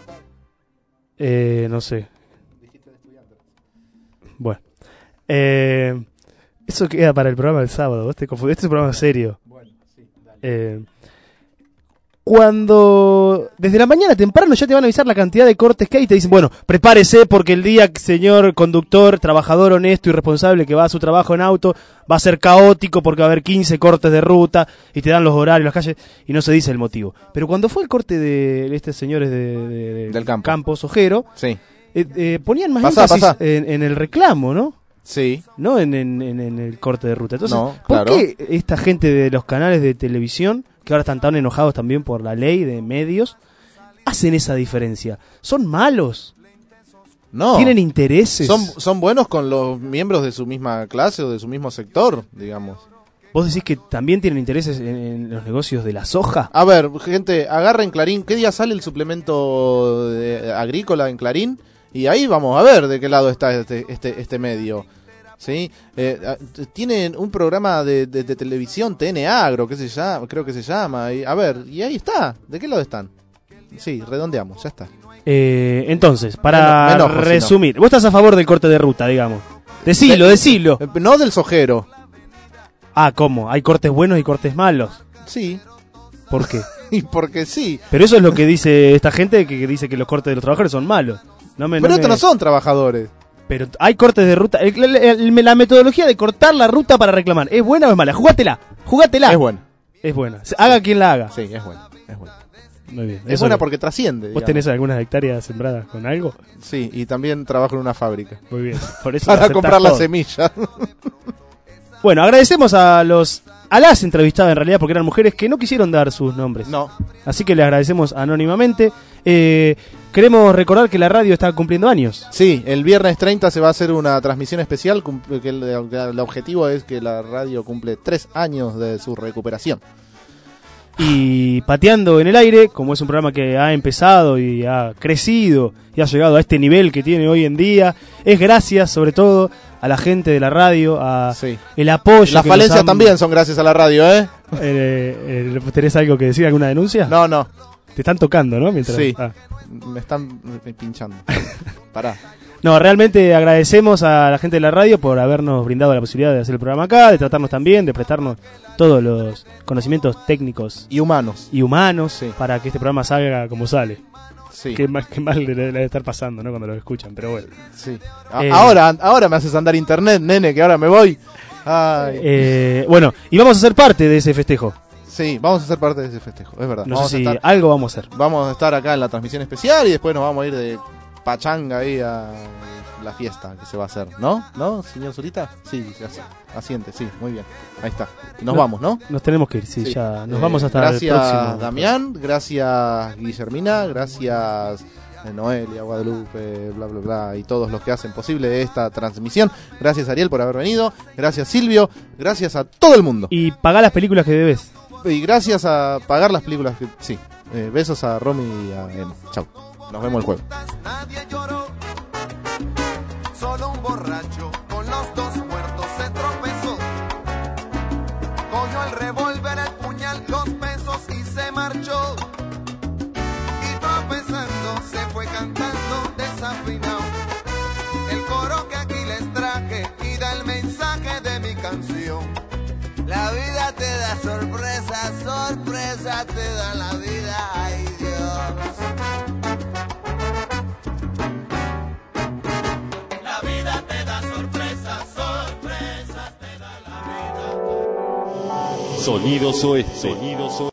Eh, no sé. Bueno. Eh, eso queda para el programa del sábado. ¿Vos te confundís? Este es un programa serio. Eh, cuando desde la mañana temprano ya te van a avisar la cantidad de cortes que hay y te dicen, bueno, prepárese porque el día, señor conductor, trabajador honesto y responsable que va a su trabajo en auto, va a ser caótico porque va a haber quince cortes de ruta y te dan los horarios, las calles y no se dice el motivo. Pero cuando fue el corte de estos señores de, de, de del campo, Campos Ojero, sí. eh, eh, ponían más pasá, énfasis pasá. En, en el reclamo, ¿no? Sí. No en, en, en, en el corte de ruta. Entonces, no, ¿por claro. qué esta gente de los canales de televisión, que ahora están tan enojados también por la ley de medios, hacen esa diferencia? ¿Son malos? No. ¿Tienen intereses? Son, son buenos con los miembros de su misma clase o de su mismo sector, digamos. ¿Vos decís que también tienen intereses en, en los negocios de la soja? A ver, gente, agarren Clarín. ¿Qué día sale el suplemento de, agrícola en Clarín? Y ahí vamos a ver de qué lado está este este, este medio. ¿Sí? Eh, tienen un programa de, de, de televisión, T N Agro, que se llama, creo que se llama. Y, a ver, y ahí está. ¿De qué lado están? Sí, redondeamos, ya está. Eh, entonces, para me enojo, resumir, si no. vos estás a favor del corte de ruta, digamos. Decilo, de, decilo. No del sojero. Ah, ¿cómo? ¿Hay cortes buenos y cortes malos? Sí. ¿Por qué? Y porque sí. Pero eso es lo que dice esta gente que, que dice que los cortes de los trabajadores son malos. No me, Pero no estos me... no son trabajadores. Pero hay cortes de ruta. El, el, el, la metodología de cortar la ruta para reclamar, ¿es buena o es mala? Jugátela, jugátela. Es buena. Es buena. Haga quien la haga. Sí, es buena. Es buena. Muy bien. Es Eso buena lo... porque trasciende. ¿Vos digamos. tenés algunas hectáreas sembradas con algo? Sí, y también trabajo en una fábrica. Muy bien. Por eso para comprar todo. la semilla. Bueno, agradecemos a los a las entrevistadas en realidad porque eran mujeres que no quisieron dar sus nombres. No. Así que le agradecemos anónimamente. Eh, queremos recordar que la radio está cumpliendo años. Sí, el viernes treinta se va a hacer una transmisión especial, que el, el objetivo es que la radio cumple tres años de su recuperación. Y Pateando en el Aire, como es un programa que ha empezado y ha crecido y ha llegado a este nivel que tiene hoy en día, es gracias sobre todo a la gente de la radio, a sí. el apoyo. Las que falencias han... también son gracias a la radio, ¿eh? eh, eh ¿Tenés algo que decir, alguna denuncia? No, no. Te están tocando, ¿no? Mientras... Sí, ah. me están pinchando. Pará. No, realmente agradecemos a la gente de la radio por habernos brindado la posibilidad de hacer el programa acá, de tratarnos tan bien, de prestarnos todos los conocimientos técnicos y humanos y humanos sí. para que este programa salga como sale. Sí. Qué mal, qué mal le debe estar pasando, ¿no? Cuando lo escuchan, pero bueno. Sí. A- Eh, ahora, ahora me haces andar internet, nene, que ahora me voy. Ay. Eh, bueno, y vamos a ser parte de ese festejo. Sí, vamos a ser parte de ese festejo, es verdad. No vamos sé si a estar, algo vamos a hacer. Vamos a estar acá en la transmisión especial y después nos vamos a ir de pachanga ahí a la fiesta que se va a hacer, ¿no? ¿No, señor Zurita? Sí, se hace. Asiente, sí, muy bien. Ahí está. Nos no, vamos, ¿no? Nos tenemos que ir, sí, sí. ya. Nos eh, vamos hasta gracias, el próximo. Gracias, Damián. Gracias, Guillermina. Gracias, eh, Noelia, Guadalupe, bla, bla, bla. Y todos los que hacen posible esta transmisión. Gracias, Ariel, por haber venido. Gracias, Silvio. Gracias a todo el mundo. Y pagá las películas que debes. Y gracias a pagar las películas que... Sí. Eh, besos a Romy y a Emma. Chau. Nos vemos el jueves. Nadie lloró, solo un canción. La vida te da sorpresa, sorpresa te da la vida, ay Dios. La vida te da sorpresa, sorpresa te da la vida. Sonidos Oeste. Sonidos Oeste.